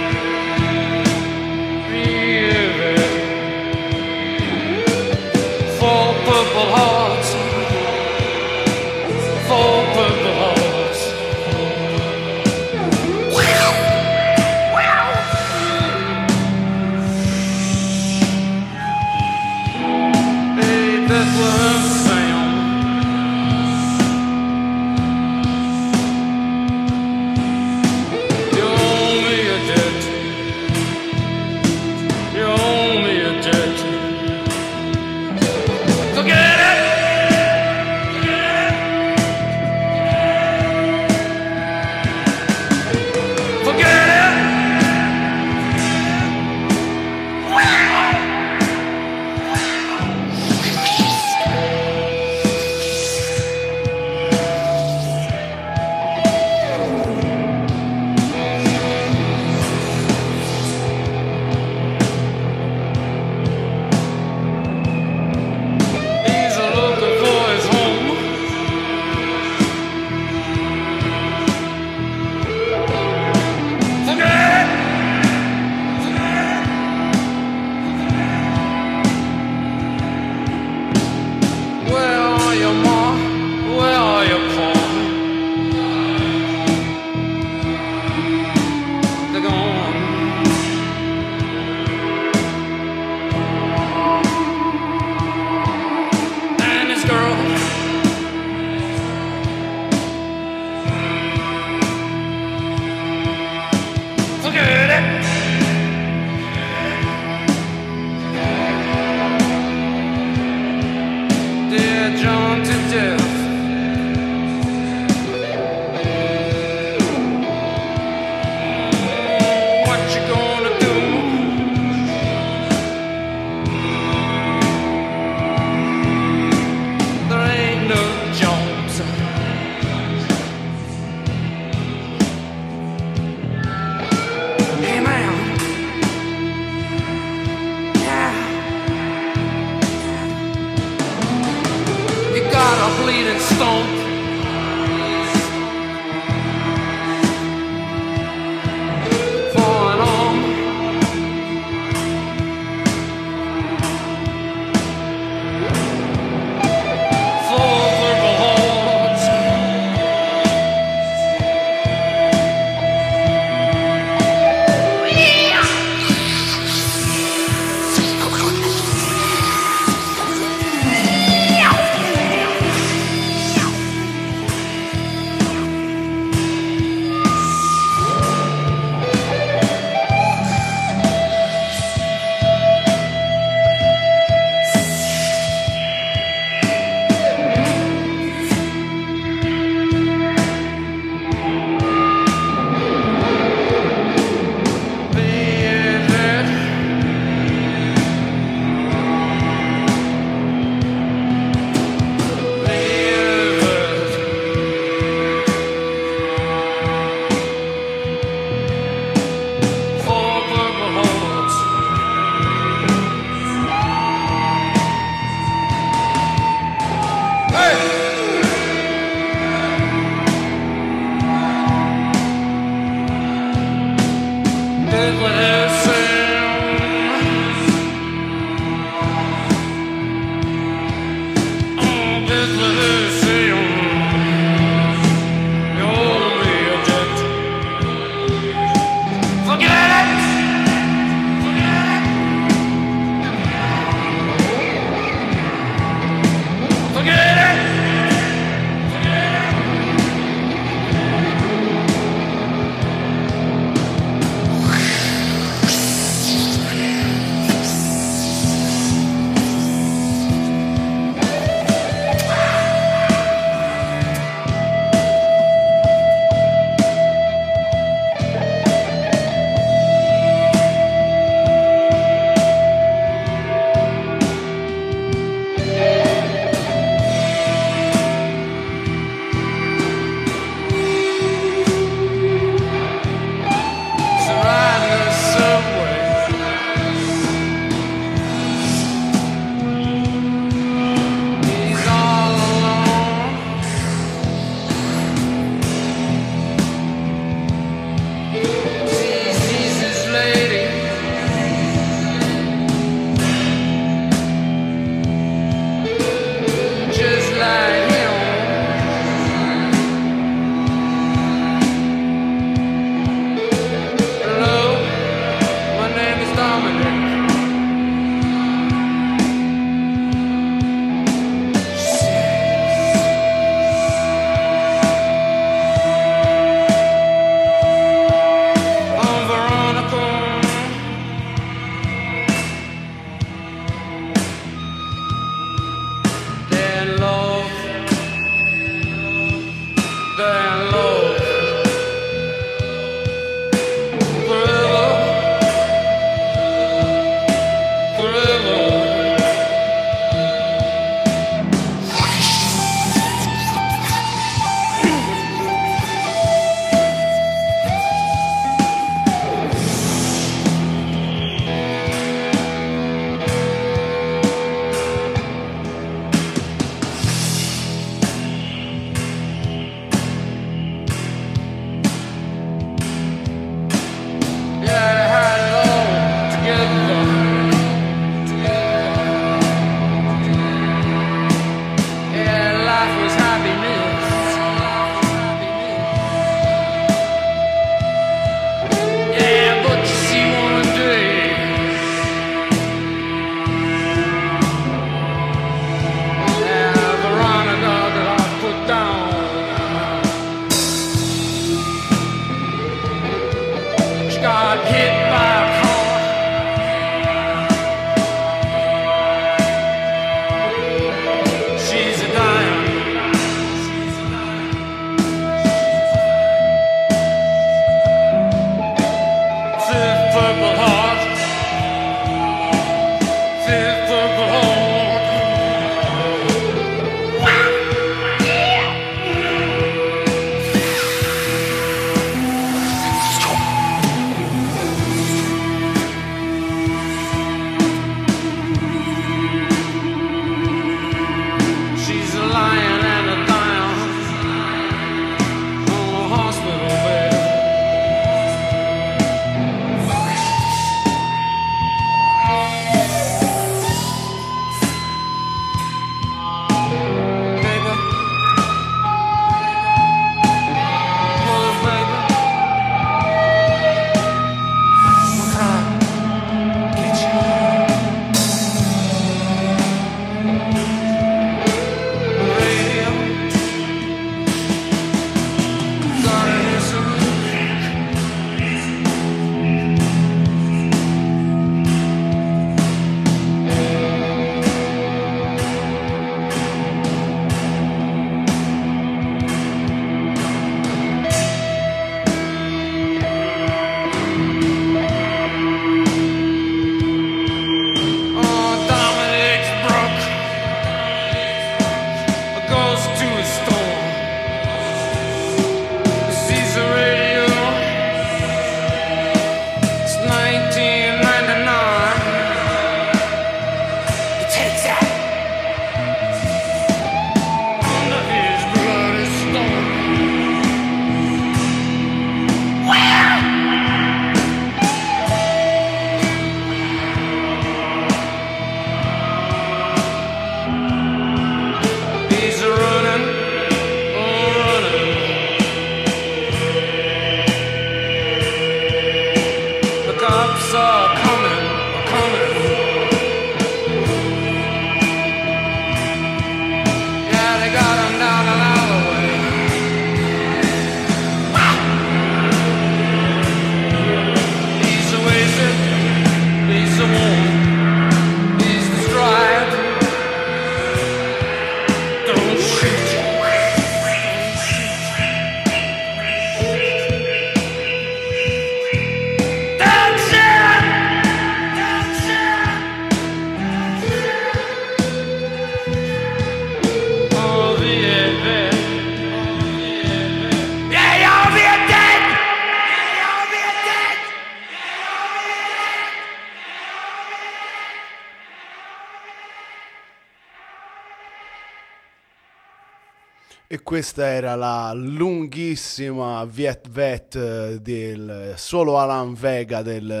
E questa era la lunghissima Viet Vet del solo Alan Vega del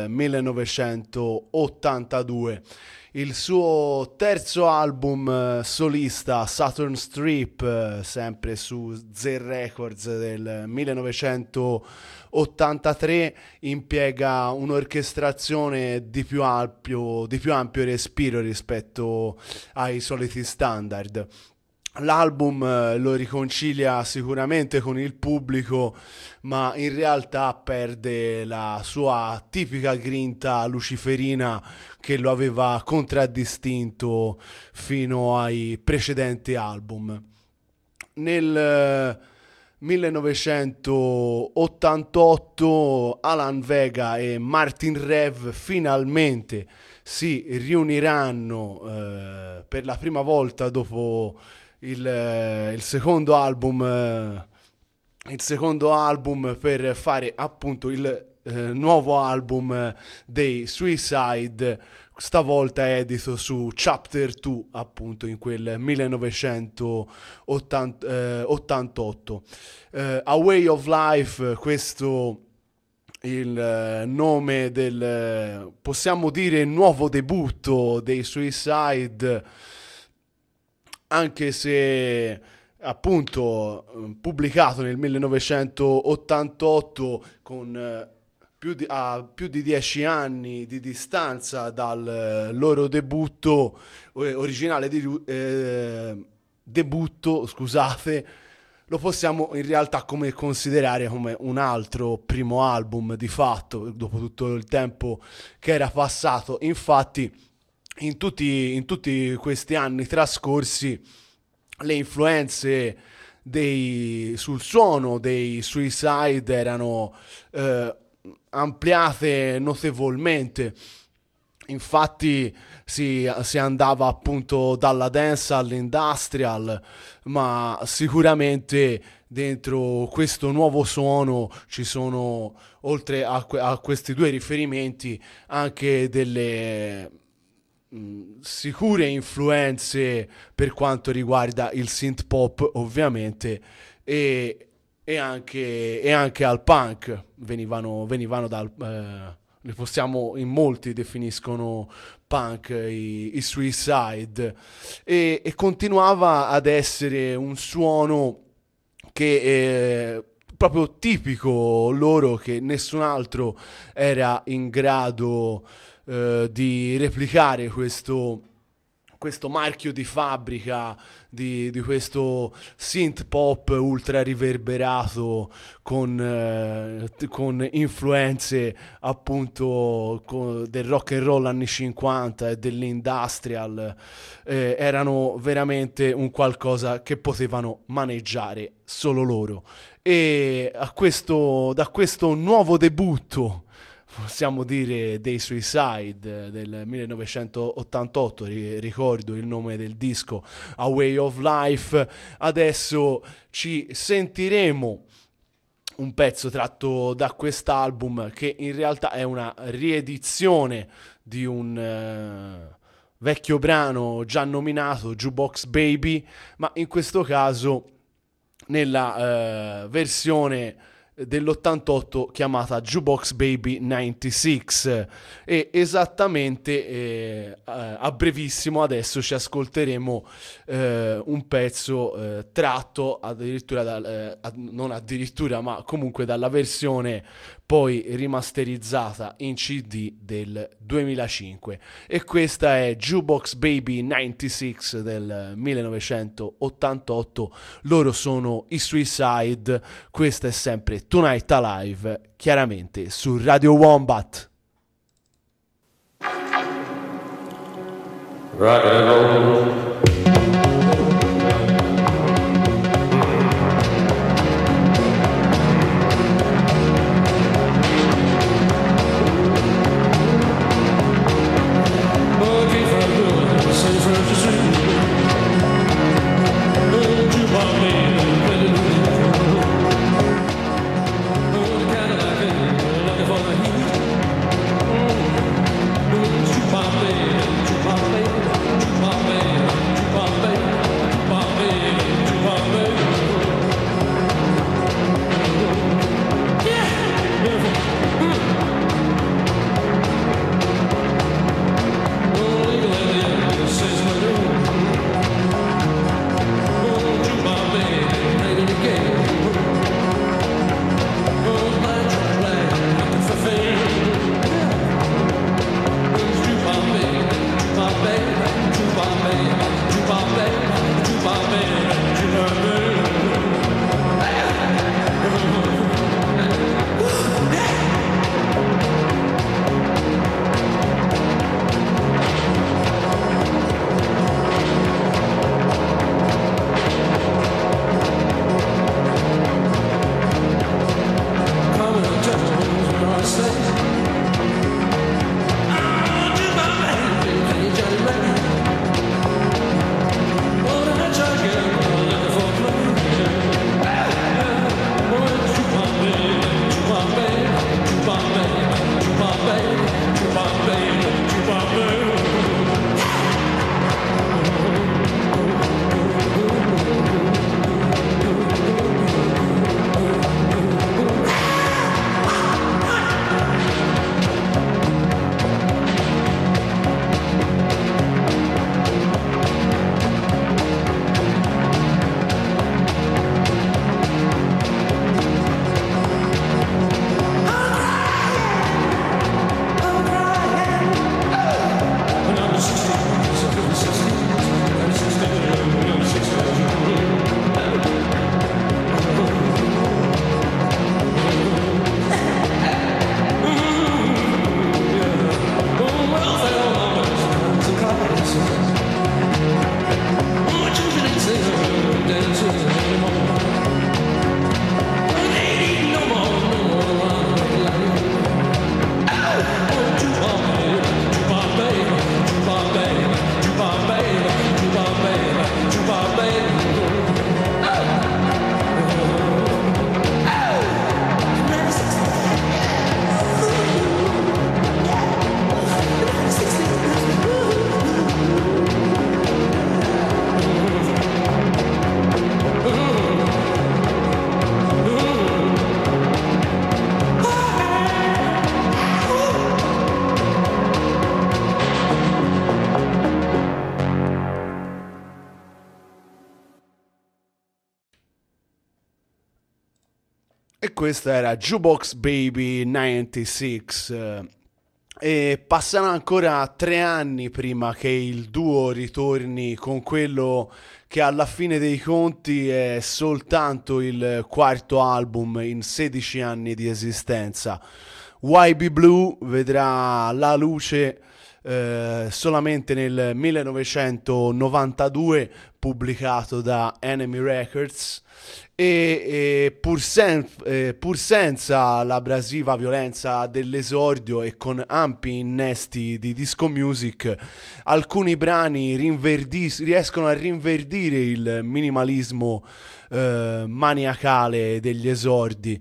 millenovecentottantadue. Il suo terzo album solista, Saturn Strip, sempre su Z Records del millenovecentottantatré, impiega un'orchestrazione di più ampio, di più ampio respiro rispetto ai soliti standard. L'album lo riconcilia sicuramente con il pubblico, ma in realtà perde la sua tipica grinta luciferina che lo aveva contraddistinto fino ai precedenti album. Nel millenovecentottantotto Alan Vega e Martin Rev finalmente si riuniranno eh, per la prima volta dopo Il, il secondo album il secondo album per fare appunto il eh, nuovo album dei Suicide, stavolta edito su Chapter due, appunto in quel millenovecentottantotto. eh, A Way of Life, questo il eh, nome del eh, possiamo dire nuovo debutto dei Suicide, anche se appunto pubblicato nel millenovecentottantotto con eh, più di, a più di dieci anni di distanza dal eh, loro debutto eh, originale di, eh, debutto, scusate, lo possiamo in realtà come considerare come un altro primo album di fatto, dopo tutto il tempo che era passato. Infatti In tutti, in tutti questi anni trascorsi le influenze dei, sul suono dei Suicide erano eh, ampliate notevolmente. Infatti si, si andava appunto dalla dance all'industrial, ma sicuramente dentro questo nuovo suono ci sono, oltre a, que- a questi due riferimenti, anche delle mh, sicure influenze per quanto riguarda il synth pop, ovviamente, e, e anche, e anche al punk. Venivano, venivano dal... eh, li possiamo, in molti definiscono punk i, i Suicide, e, e continuava ad essere un suono che è proprio tipico loro, che nessun altro era in grado eh, di replicare questo questo marchio di fabbrica di, di questo synth pop ultra riverberato con, eh, con influenze appunto co- del rock and roll anni cinquanta e dell'industrial. Eh, erano veramente un qualcosa che potevano maneggiare solo loro. E a questo, da questo nuovo debutto, possiamo dire, dei Suicide del millenovecentottantotto, ri- ricordo il nome del disco, A Way of Life, adesso ci sentiremo un pezzo tratto da quest'album, che in realtà è una riedizione di un eh, vecchio brano già nominato, Jukebox Baby, ma in questo caso nella eh, versione dell'ottantotto chiamata Jukebox Baby novantasei. E esattamente eh, a brevissimo adesso ci ascolteremo eh, un pezzo eh, tratto addirittura dal, eh, ad, non addirittura ma comunque dalla versione poi rimasterizzata in C D del duemilacinque, e questa è Jukebox Baby novantasei del millenovecentottantotto. Loro sono i Suicide, questa è sempre Tonight Alive, chiaramente su Radio Wombat. Rock and roll. My baby, my baby. E questa era Jukebox Baby novantasei. E passano ancora tre anni prima che il duo ritorni con quello che alla fine dei conti è soltanto il quarto album in sedici anni di esistenza. Y B Blue vedrà la luce eh, solamente nel millenovecentonovantadue, pubblicato da Enemy Records, e, e pur, sen- eh, pur senza l'abrasiva violenza dell'esordio e con ampi innesti di disco music, alcuni brani rinverdis- riescono a rinverdire il minimalismo eh, maniacale degli esordi,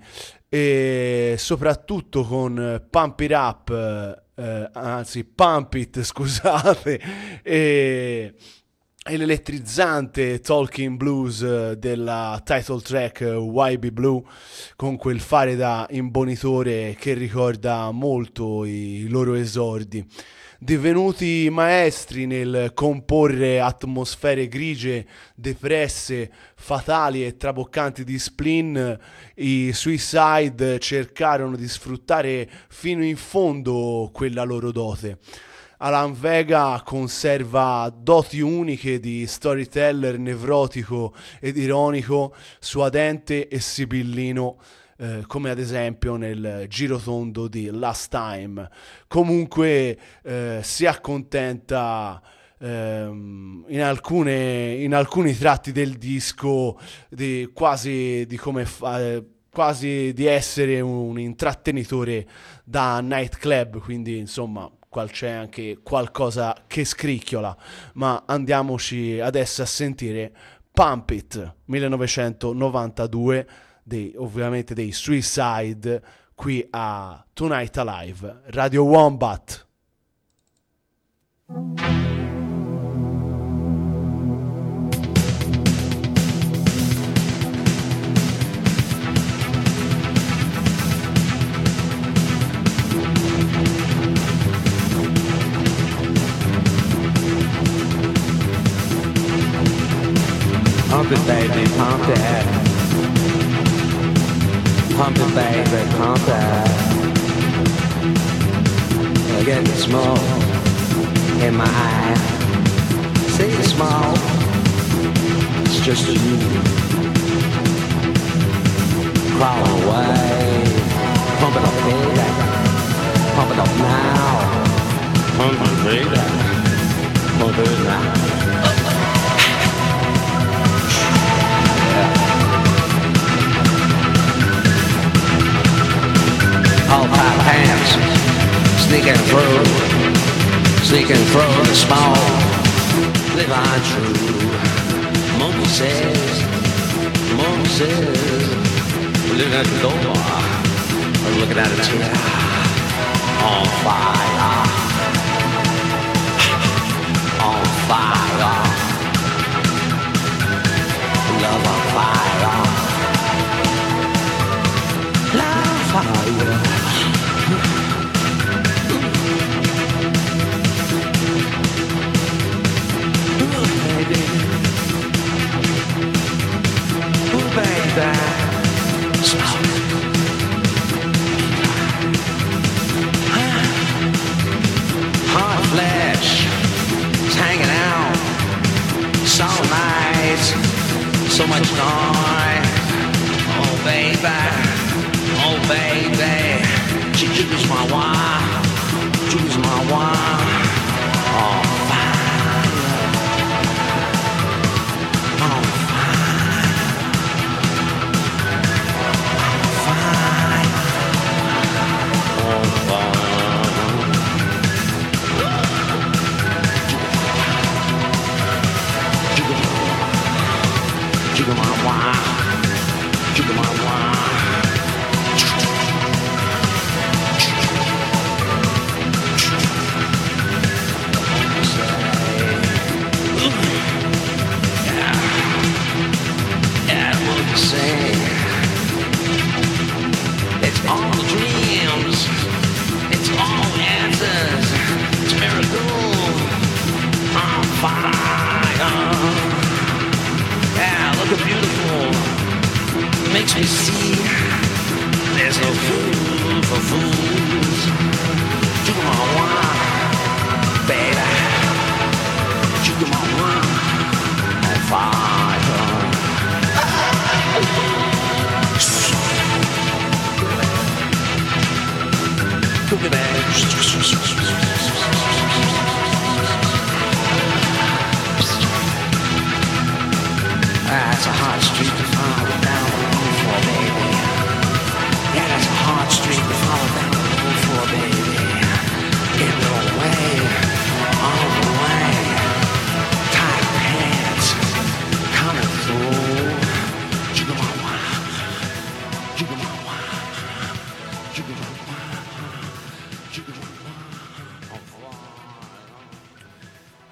e soprattutto con Pump It Up, eh, anzi Pump It, scusate, e e l'elettrizzante Talking Blues della title track Y B Blue, con quel fare da imbonitore che ricorda molto i loro esordi. Divenuti maestri nel comporre atmosfere grigie, depresse, fatali e traboccanti di spleen, i Suicide cercarono di sfruttare fino in fondo quella loro dote. Alan Vega conserva doti uniche di storyteller nevrotico ed ironico, suadente e sibillino, eh, come ad esempio nel girotondo di Last Time. Comunque eh, si accontenta ehm, in, alcune, in alcuni tratti del disco di, quasi di come fa, eh, quasi di essere un intrattenitore da nightclub, quindi insomma c'è anche qualcosa che scricchiola. Ma andiamoci adesso a sentire Pump It millenovecentonovantadue, dei, ovviamente dei Suicide, qui a Tonight Alive, Radio Wombat. Pump it, baby, pump it. Pump it, baby, pump it. I get the smoke in my eye. See the smoke? It's just you. Crawl away. Pump it up, baby. Pump it up now. Pump it, baby. Pump it now. All five pants, sneaking through, sneaking through the smoke. Live on true. Monkey says, monkey says, we're looking at the door, we're looking at a chair on fire, on fire, love on fire, love fire. Hot flesh is hanging out, so nice, so much noise. Oh baby, oh baby, she choose my wife, choose my wife. Oh fine, oh Jiggle my wine, jiggle my wine. Yeah, yeah, what you say? It's all dreams, it's all answers, it's miracle on fire. Yeah, look beautiful, makes me see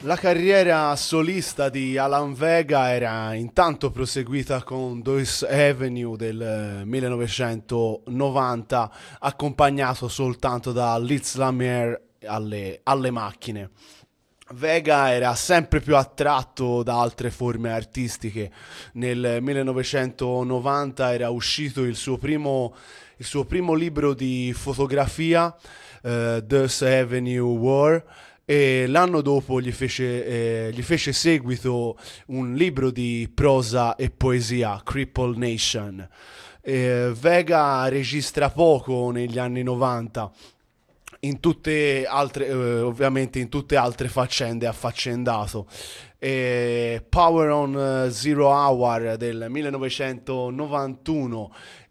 La carriera solista di Alan Vega era intanto proseguita con Deuce Avenue del millenovecentonovanta, accompagnato soltanto da Liz Lamier alle, alle macchine. Vega era sempre più attratto da altre forme artistiche. Nel millenovecentonovanta era uscito il suo primo, il suo primo libro di fotografia, uh, Deuce Avenue War, e l'anno dopo gli fece, eh, gli fece seguito un libro di prosa e poesia, Cripple Nation. Eh, Vega registra poco negli anni novanta, in tutte altre, eh, ovviamente in tutte altre faccende affaccendato. E Power on Zero Hour del millenovecentonovantuno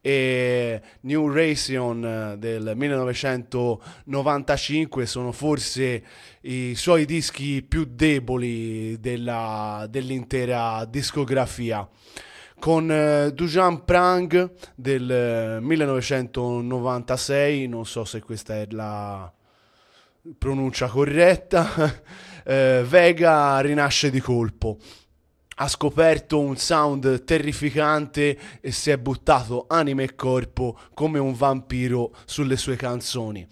e New Ration del millenovecentonovantacinque sono forse i suoi dischi più deboli della, dell'intera discografia. Con uh, Dujan Prang del millenovecentonovantasei, non so se questa è la pronuncia corretta, eh, Vega rinasce di colpo. Ha scoperto un sound terrificante e si è buttato anima e corpo come un vampiro sulle sue canzoni.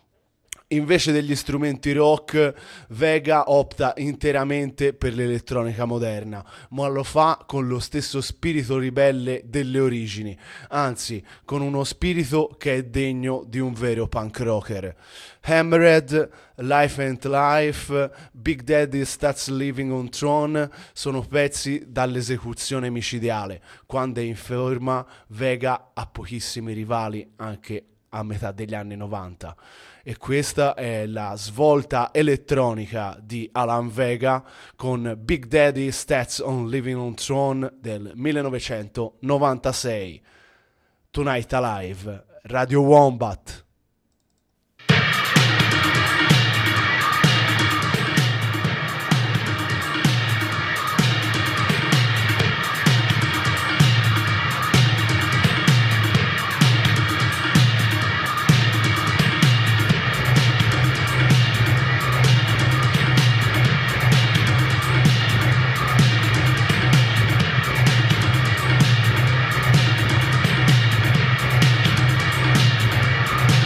Invece degli strumenti rock, Vega opta interamente per l'elettronica moderna, ma lo fa con lo stesso spirito ribelle delle origini, anzi, con uno spirito che è degno di un vero punk rocker. Hammered, Life and Life, Big Daddy Starts Living on Throne sono pezzi dall'esecuzione micidiale. Quando è in forma, Vega ha pochissimi rivali anche a metà degli anni novanta. E questa è la svolta elettronica di Alan Vega con Big Daddy Stats on Living on Throne del millenovecentonovantasei. Tonight Alive, Radio Wombat. Tonight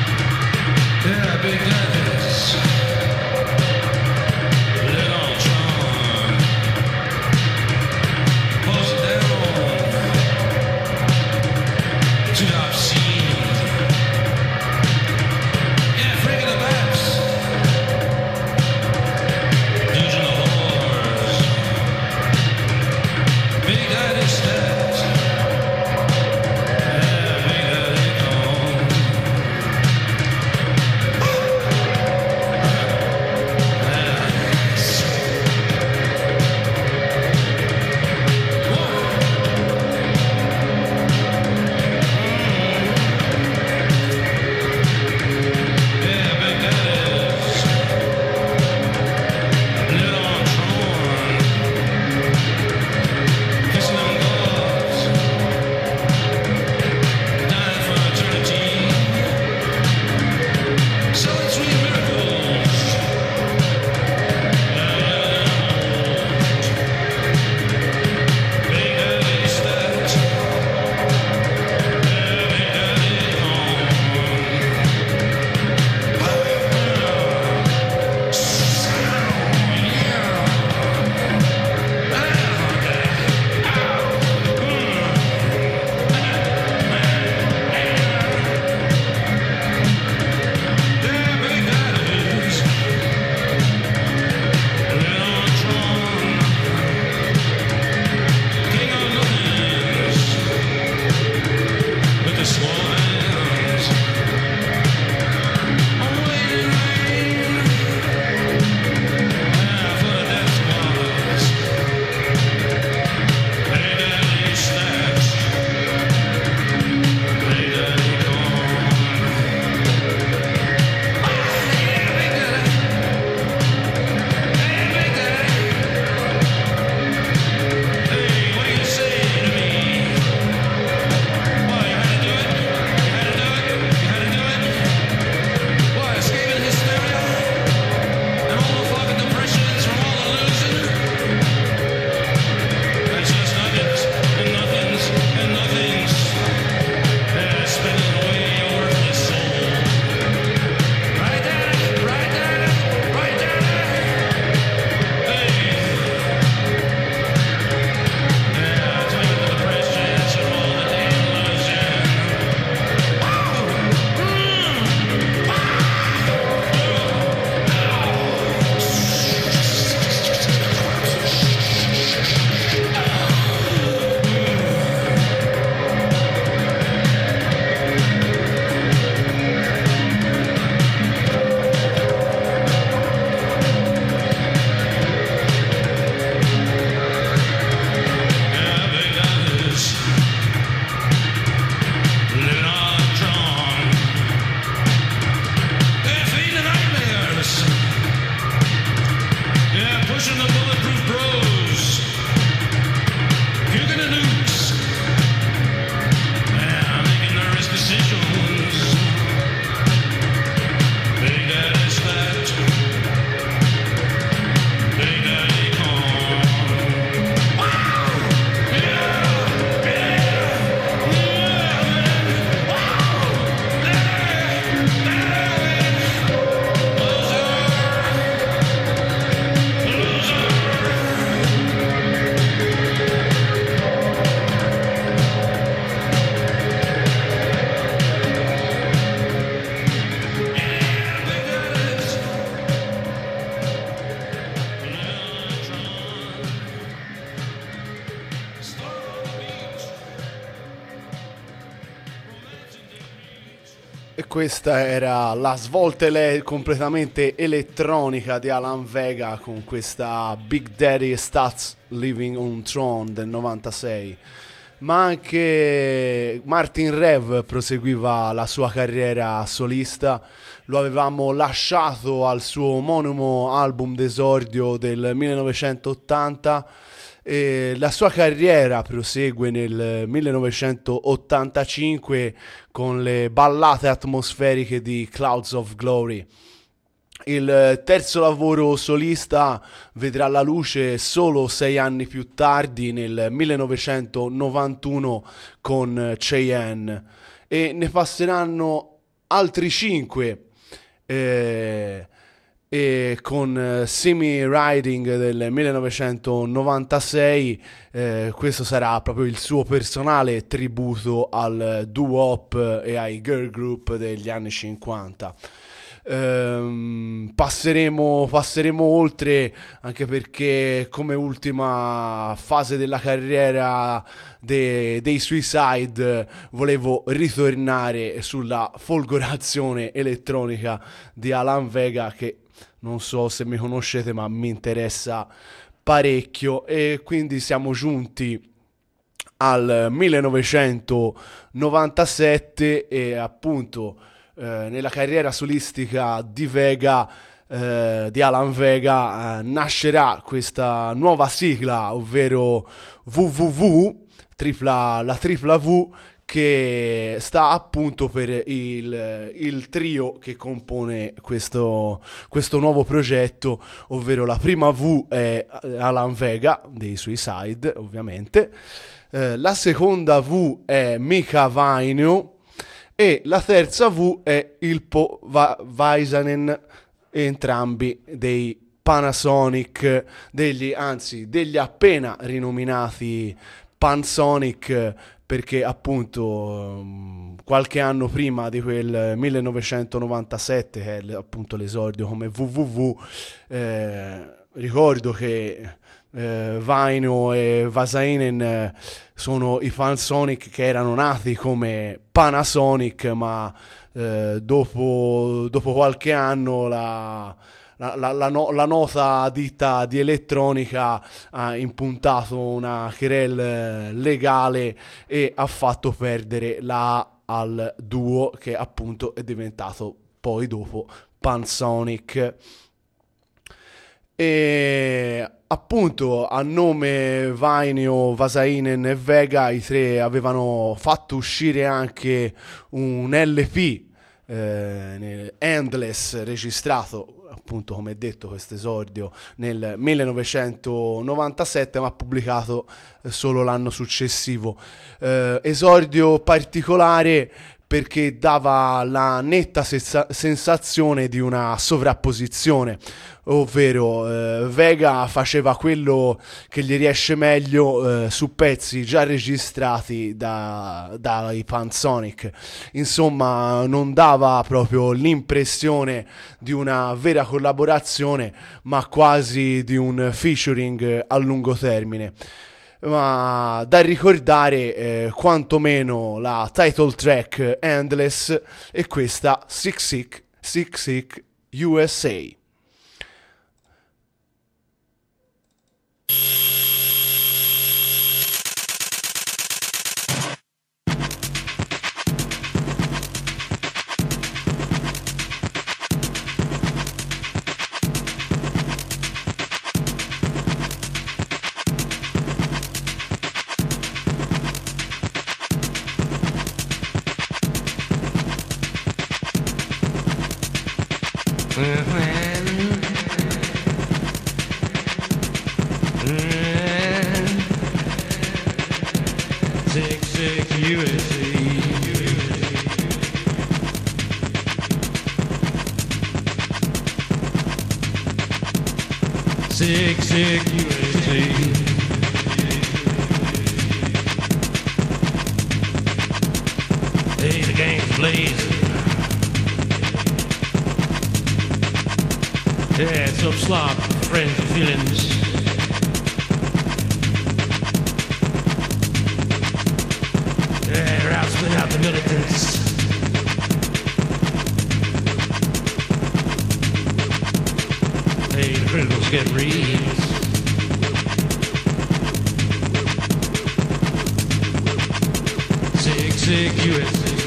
E questa era la svolta ele- completamente elettronica di Alan Vega con questa Big Daddy Starts Living on Throne del novantasei. Ma anche Martin Rev proseguiva la sua carriera solista. Lo avevamo lasciato al suo omonimo album d'esordio del millenovecentottanta. E la sua carriera prosegue nel millenovecentottantacinque con le ballate atmosferiche di Clouds of Glory. Il terzo lavoro solista vedrà la luce solo sei anni più tardi, nel millenovecentonovantuno, con Cheyenne, e ne passeranno altri cinque eh, e con Simi Riding del millenovecentonovantasei. Eh, questo sarà proprio il suo personale tributo al doo-wop e ai girl group degli anni cinquanta. Um, passeremo, passeremo oltre, anche perché come ultima fase della carriera de, dei Suicide volevo ritornare sulla folgorazione elettronica di Alan Vega, che non so se mi conoscete ma mi interessa parecchio, e quindi siamo giunti al millenovecentonovantasette e appunto Eh, nella carriera solistica di Vega, eh, di Alan Vega, eh, nascerà questa nuova sigla, ovvero W W W, tripla, la tripla V, che sta appunto per il, il trio che compone questo, questo nuovo progetto, ovvero la prima V è Alan Vega dei Suicide, ovviamente, eh, la seconda V è Mika Vainio, e la terza V è Ilpo Va- Väisänen, entrambi dei Panasonic, degli, anzi degli appena rinominati Pansonic, perché appunto qualche anno prima di quel millenovecentonovantasette, che è appunto l'esordio come W W W, eh, ricordo che eh, Vaino e Väisänen eh, sono i Pansonic che erano nati come Panasonic, ma eh, dopo, dopo qualche anno la, la, la, la, no, la nota ditta di elettronica ha impuntato una querelle legale e ha fatto perdere la A al duo, che appunto è diventato poi dopo Pansonic. E appunto a nome Vainio, Väisänen e Vega, i tre avevano fatto uscire anche un L P, eh, Endless, registrato appunto, come detto, questo esordio nel millenovecentonovantasette, ma pubblicato solo l'anno successivo. Eh, esordio particolare perché dava la netta senza- sensazione di una sovrapposizione, ovvero eh, Vega faceva quello che gli riesce meglio eh, su pezzi già registrati da, dai Pansonic. Insomma, non dava proprio l'impressione di una vera collaborazione, ma quasi di un featuring a lungo termine. Ma da ricordare eh, quantomeno la title track Endless e questa Sick Sick Sick Sick U S A. Sick, sick U S A. Sick, sick U S A. Hey, the game's blazing. Yeah, it's up slop, friends and feelings. Yeah, they're out spitting out the militants. get reads. Sick, sick U S A.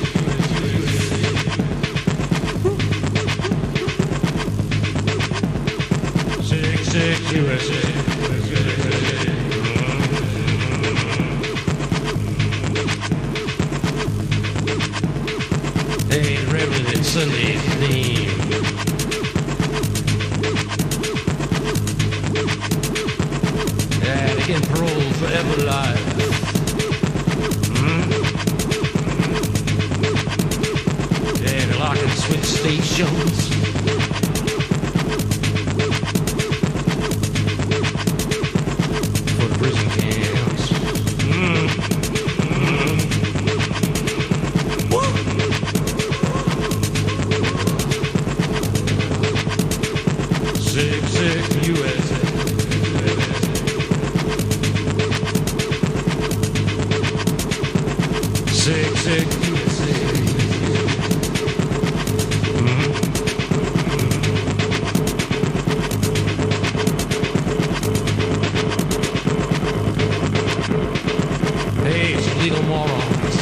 Sick, sick U S A. Hey, Reverend, it's Sunday's theme. Yeah, they get parole forever life. Mm. Yeah, they're locking switch stations. For the prison camps. Mm. Mm. Sick, sick U S A. Sick, sick U S A. Mm-hmm. Hey, it's illegal morons.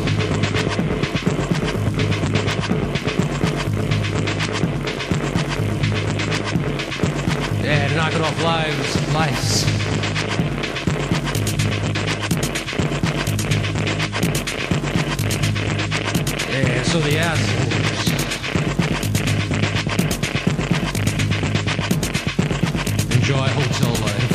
Yeah, they're knocking off lives, lives. Yeah, so the assholes enjoy hotel life.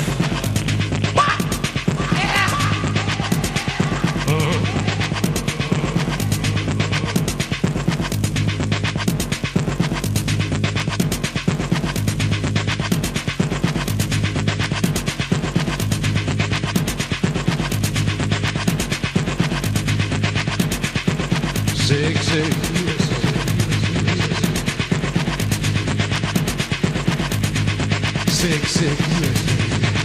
Sick, sick U S A. Sick, sick U S A.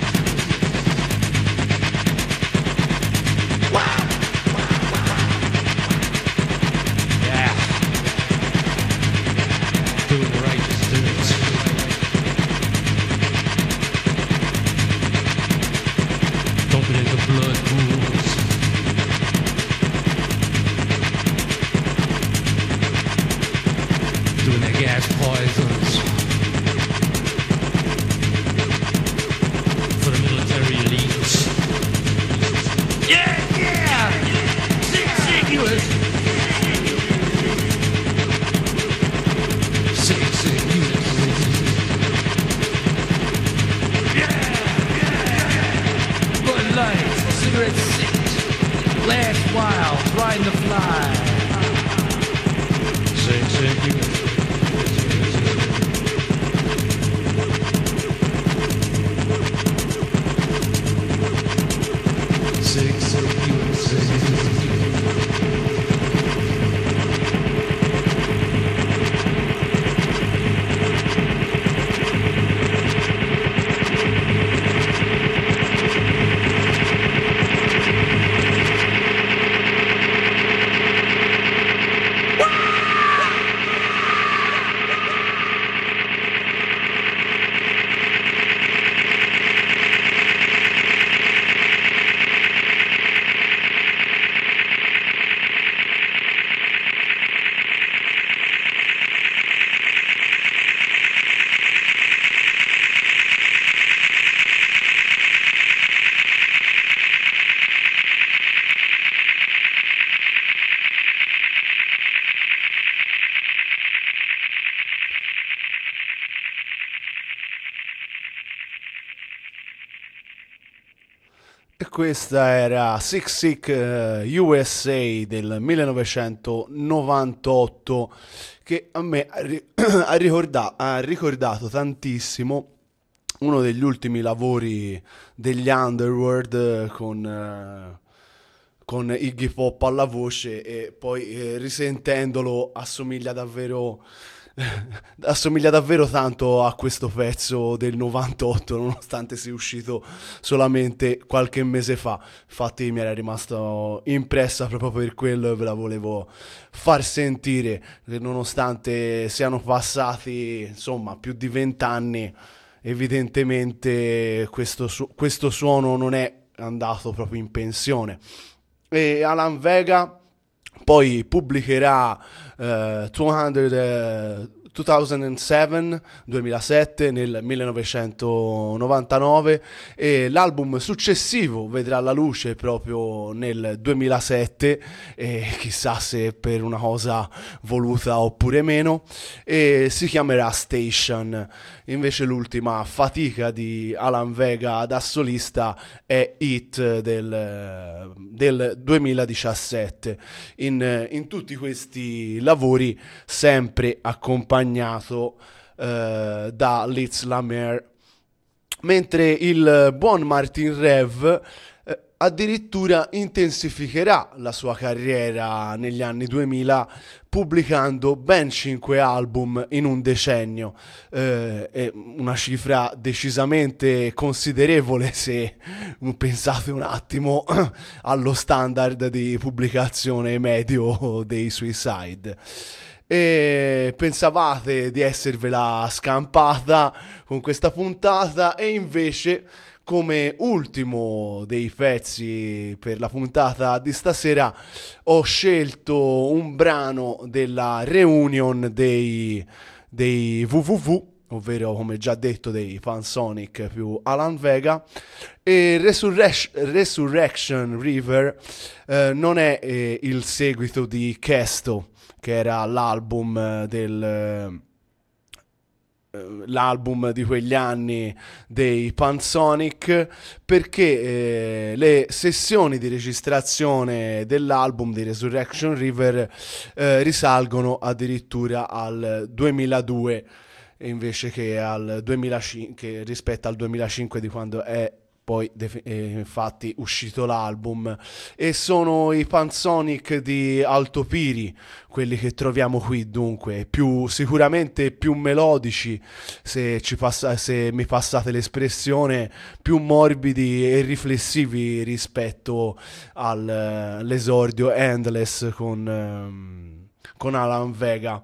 Wow. Yeah. Doing the righteous things. Dumping into blood pools. Doing their gas poisons for the military elites. Yeah, yeah! Sick, sick U S A. Sick, sick U S A. Yeah, yeah, yeah! Bud Light, cigarette sick, last wild, riding the fly. Sick, sick U S A. Sick, sick U S A. E questa era Sick Sick uh, U S A del millenovecentonovantotto, che a me ha, ri- ha, ricorda- ha ricordato tantissimo uno degli ultimi lavori degli Underworld, eh, con, eh, con Iggy Pop alla voce, e poi eh, risentendolo assomiglia davvero assomiglia davvero tanto a questo pezzo del novantotto, nonostante sia uscito solamente qualche mese fa. Infatti mi era rimasto impressa proprio per quello e ve la volevo far sentire, che nonostante siano passati insomma più di vent'anni, evidentemente questo, su- questo suono non è andato proprio in pensione. E Alan Vega poi pubblicherà eh, duecento, duemilasette, duemilasette nel millenovecentonovantanove, e l'album successivo vedrà la luce proprio nel duemilasette, e chissà se per una cosa voluta oppure meno, e si chiamerà Station. Invece l'ultima fatica di Alan Vega da solista è Hit del, del duemiladiciassette. In, in tutti questi lavori sempre accompagnato eh, da Liz Lamere, mentre il buon Martin Rev eh, addirittura intensificherà la sua carriera negli anni duemila, pubblicando ben cinque album in un decennio. Eh, è una cifra decisamente considerevole se pensate un attimo allo standard di pubblicazione medio dei Suicide. E pensavate di esservela scampata con questa puntata, e invece, come ultimo dei pezzi per la puntata di stasera, ho scelto un brano della reunion dei, dei W W W, ovvero, come già detto, dei Pansonic più Alan Vega. E Resurrec- Resurrection River eh, non è eh, il seguito di Kesto, che era l'album del... l'album di quegli anni dei Pansonic, perché eh, le sessioni di registrazione dell'album di Resurrection River eh, risalgono addirittura al duemiladue invece che al duemilacinque, che rispetto al duemilacinque, di quando è poi def- eh, infatti uscito l'album. E sono i Pansonic di Alto Piri quelli che troviamo qui, dunque più sicuramente più melodici, se, ci passa- se mi passate l'espressione, più morbidi e riflessivi rispetto al, all'esordio Endless con, um, con Alan Vega,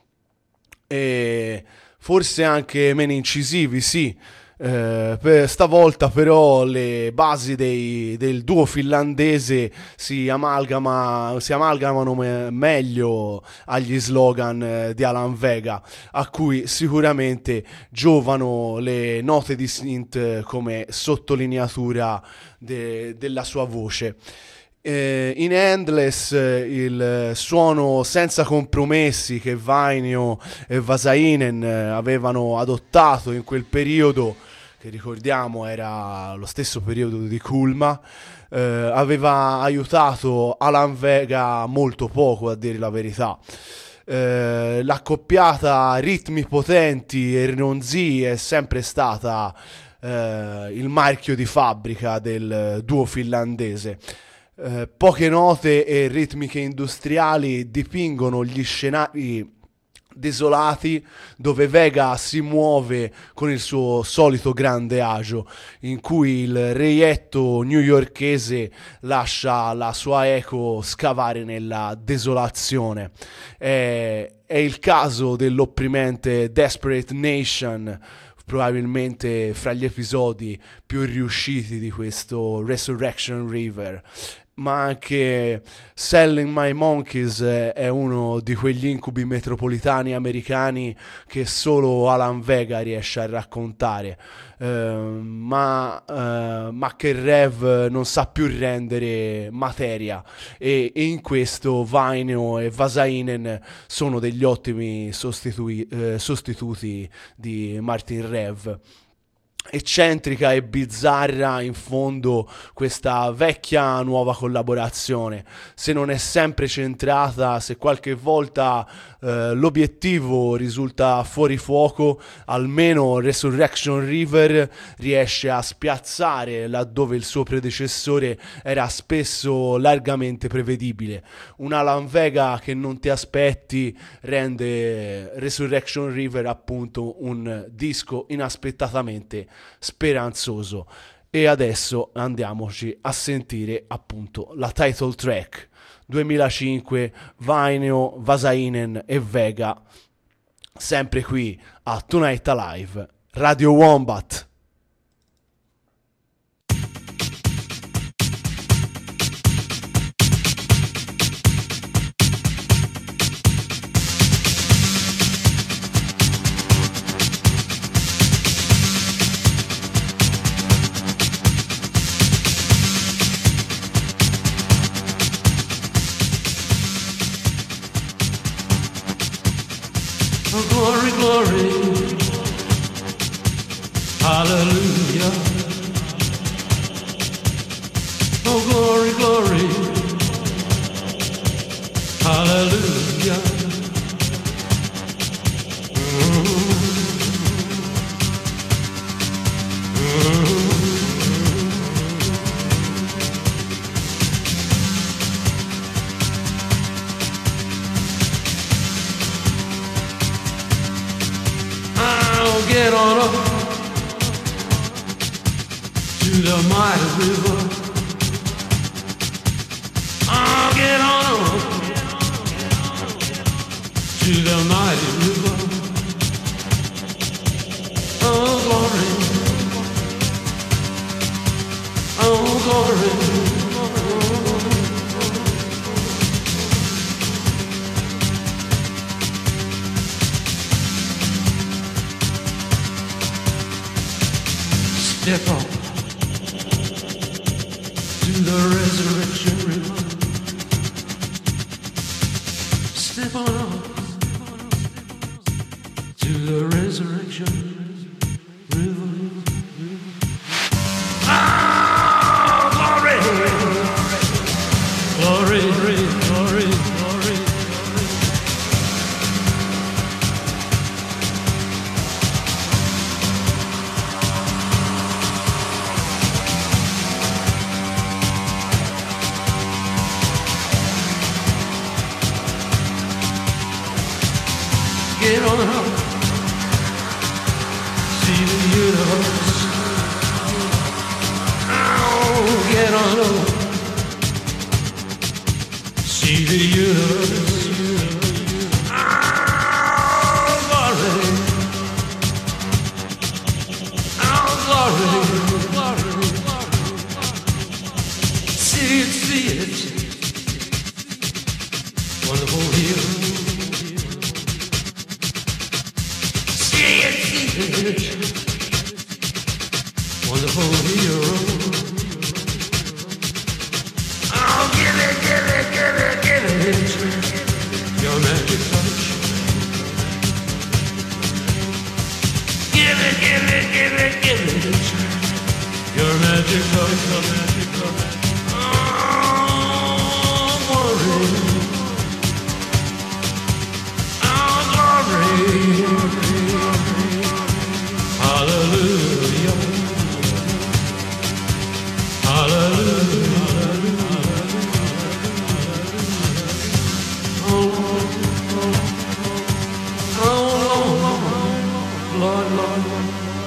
e forse anche meno incisivi, sì. Eh, per stavolta però le basi dei, del duo finlandese si, amalgama, si amalgamano me- meglio agli slogan eh, di Alan Vega, a cui sicuramente giovano le note di synth come sottolineatura de- della sua voce. Eh, in Endless eh, il suono senza compromessi che Vainio e Vasainen eh, avevano adottato in quel periodo, che ricordiamo era lo stesso periodo di Kulma, eh, aveva aiutato Alan Vega molto poco, a dire la verità. Eh, l'accoppiata ritmi potenti e ronzii è sempre stata eh, il marchio di fabbrica del duo finlandese. Eh, poche note e ritmiche industriali dipingono gli scenari desolati dove Vega si muove con il suo solito grande agio, in cui il reietto newyorkese lascia la sua eco scavare nella desolazione. È, è il caso dell'opprimente Desperate Nation, probabilmente fra gli episodi più riusciti di questo Resurrection River. Ma anche Selling My Monkeys è uno di quegli incubi metropolitani americani che solo Alan Vega riesce a raccontare, uh, ma, uh, ma che Rev non sa più rendere materia, e, e in questo Vainio e Vasainen sono degli ottimi sostitui, uh, sostituti di Martin Rev. Eccentrica e bizzarra in fondo questa vecchia nuova collaborazione, se non è sempre centrata, se qualche volta eh, l'obiettivo risulta fuori fuoco, almeno Resurrection River riesce a spiazzare laddove il suo predecessore era spesso largamente prevedibile. Un Alan Vega che non ti aspetti rende Resurrection River appunto un disco inaspettatamente speranzoso. E adesso andiamoci a sentire appunto la title track duemilacinque, Vainio, Vasainen e Vega, sempre qui a Tonight Alive Radio Wombat. Oh, glory, glory, hallelujah. Oh, glory, glory, hallelujah. Mm. Mm. I'll get on up to the mighty river. I'll get on up to the mighty river. Oh, glory. Oh, glory. Step up to the resurrection river. Step on up to the resurrection river. Ah, glory, glory, glory, glory, glory. Get on up, see the universe. Oh, get on up, see the universe. Oh, glory, oh, glory, glory. See it, see it, wonderful hero. Wonderful hero. Oh, give it, give it, give it, give it. Your magic touch. Give it, give it, give it, give it. Your magic touch, your magic touch. Oh, glory. Oh, glory. Hallelujah. Hallelujah. Oh, oh, oh, Lord, Lord, Lord.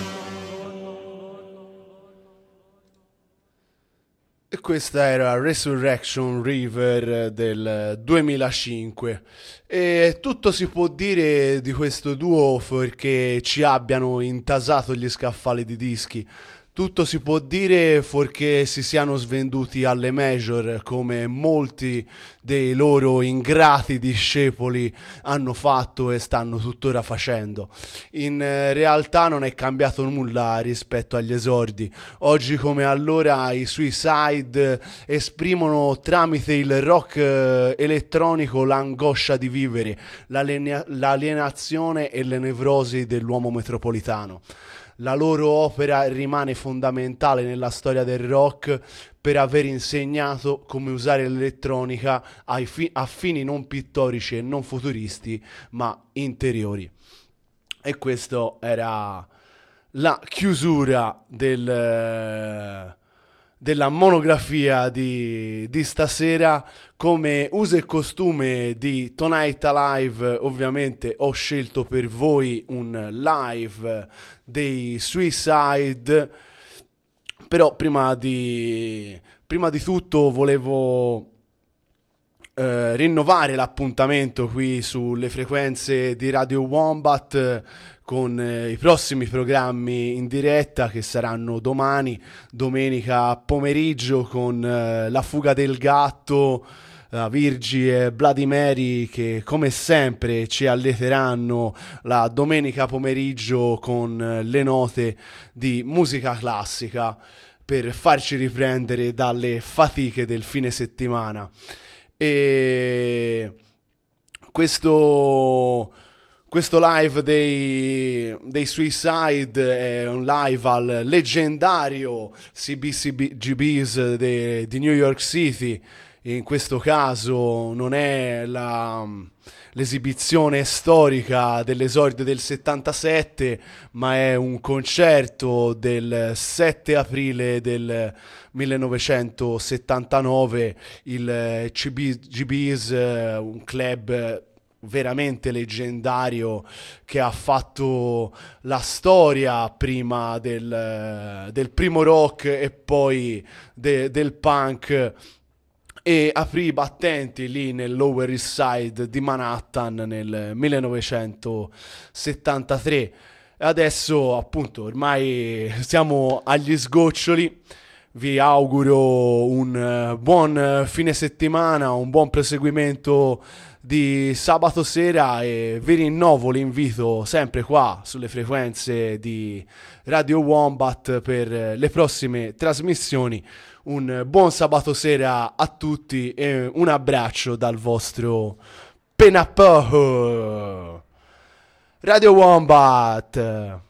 E questa era Resurrection River del duemilacinque. E tutto si può dire di questo duo perché ci abbiano intasato gli scaffali di dischi. Tutto si può dire fuorché si siano svenduti alle major, come molti dei loro ingrati discepoli hanno fatto e stanno tuttora facendo. In eh, realtà non è cambiato nulla rispetto agli esordi. Oggi come allora i Suicide esprimono tramite il rock eh, elettronico l'angoscia di vivere, l'alien- l'alienazione e le nevrosi dell'uomo metropolitano. La loro opera rimane fondamentale nella storia del rock per aver insegnato come usare l'elettronica ai fi- a fini non pittorici e non futuristi, ma interiori. E questo era la chiusura del, della monografia di, di stasera. Come uso e costume di Tonight Alive, ovviamente ho scelto per voi un live dei Suicide, però prima di, prima di tutto volevo eh, rinnovare l'appuntamento qui sulle frequenze di Radio Wombat eh, con eh, i prossimi programmi in diretta che saranno domani, domenica pomeriggio, con eh, La fuga del gatto, uh, Virgi e Bloody Mary, che come sempre ci alleteranno la domenica pomeriggio con uh, le note di musica classica per farci riprendere dalle fatiche del fine settimana. E questo, questo live dei, dei Suicide è un live al leggendario C B C G B's de, di New York City. In questo caso non è la, l'esibizione storica dell'esordio del settantasette, ma è un concerto del sette aprile del millenovecentosettantanove. Il C B G B's, un club veramente leggendario che ha fatto la storia prima del, del primo rock e poi de, del punk, e aprì i battenti lì nel Lower East Side di Manhattan nel millenovecentosettantatré. E adesso appunto ormai siamo agli sgoccioli. Vi auguro un buon fine settimana, un buon proseguimento di sabato sera, e vi rinnovo l'invito sempre qua sulle frequenze di Radio Wombat per le prossime trasmissioni. Un buon sabato sera a tutti e un abbraccio dal vostro Penapo. Radio Wombat.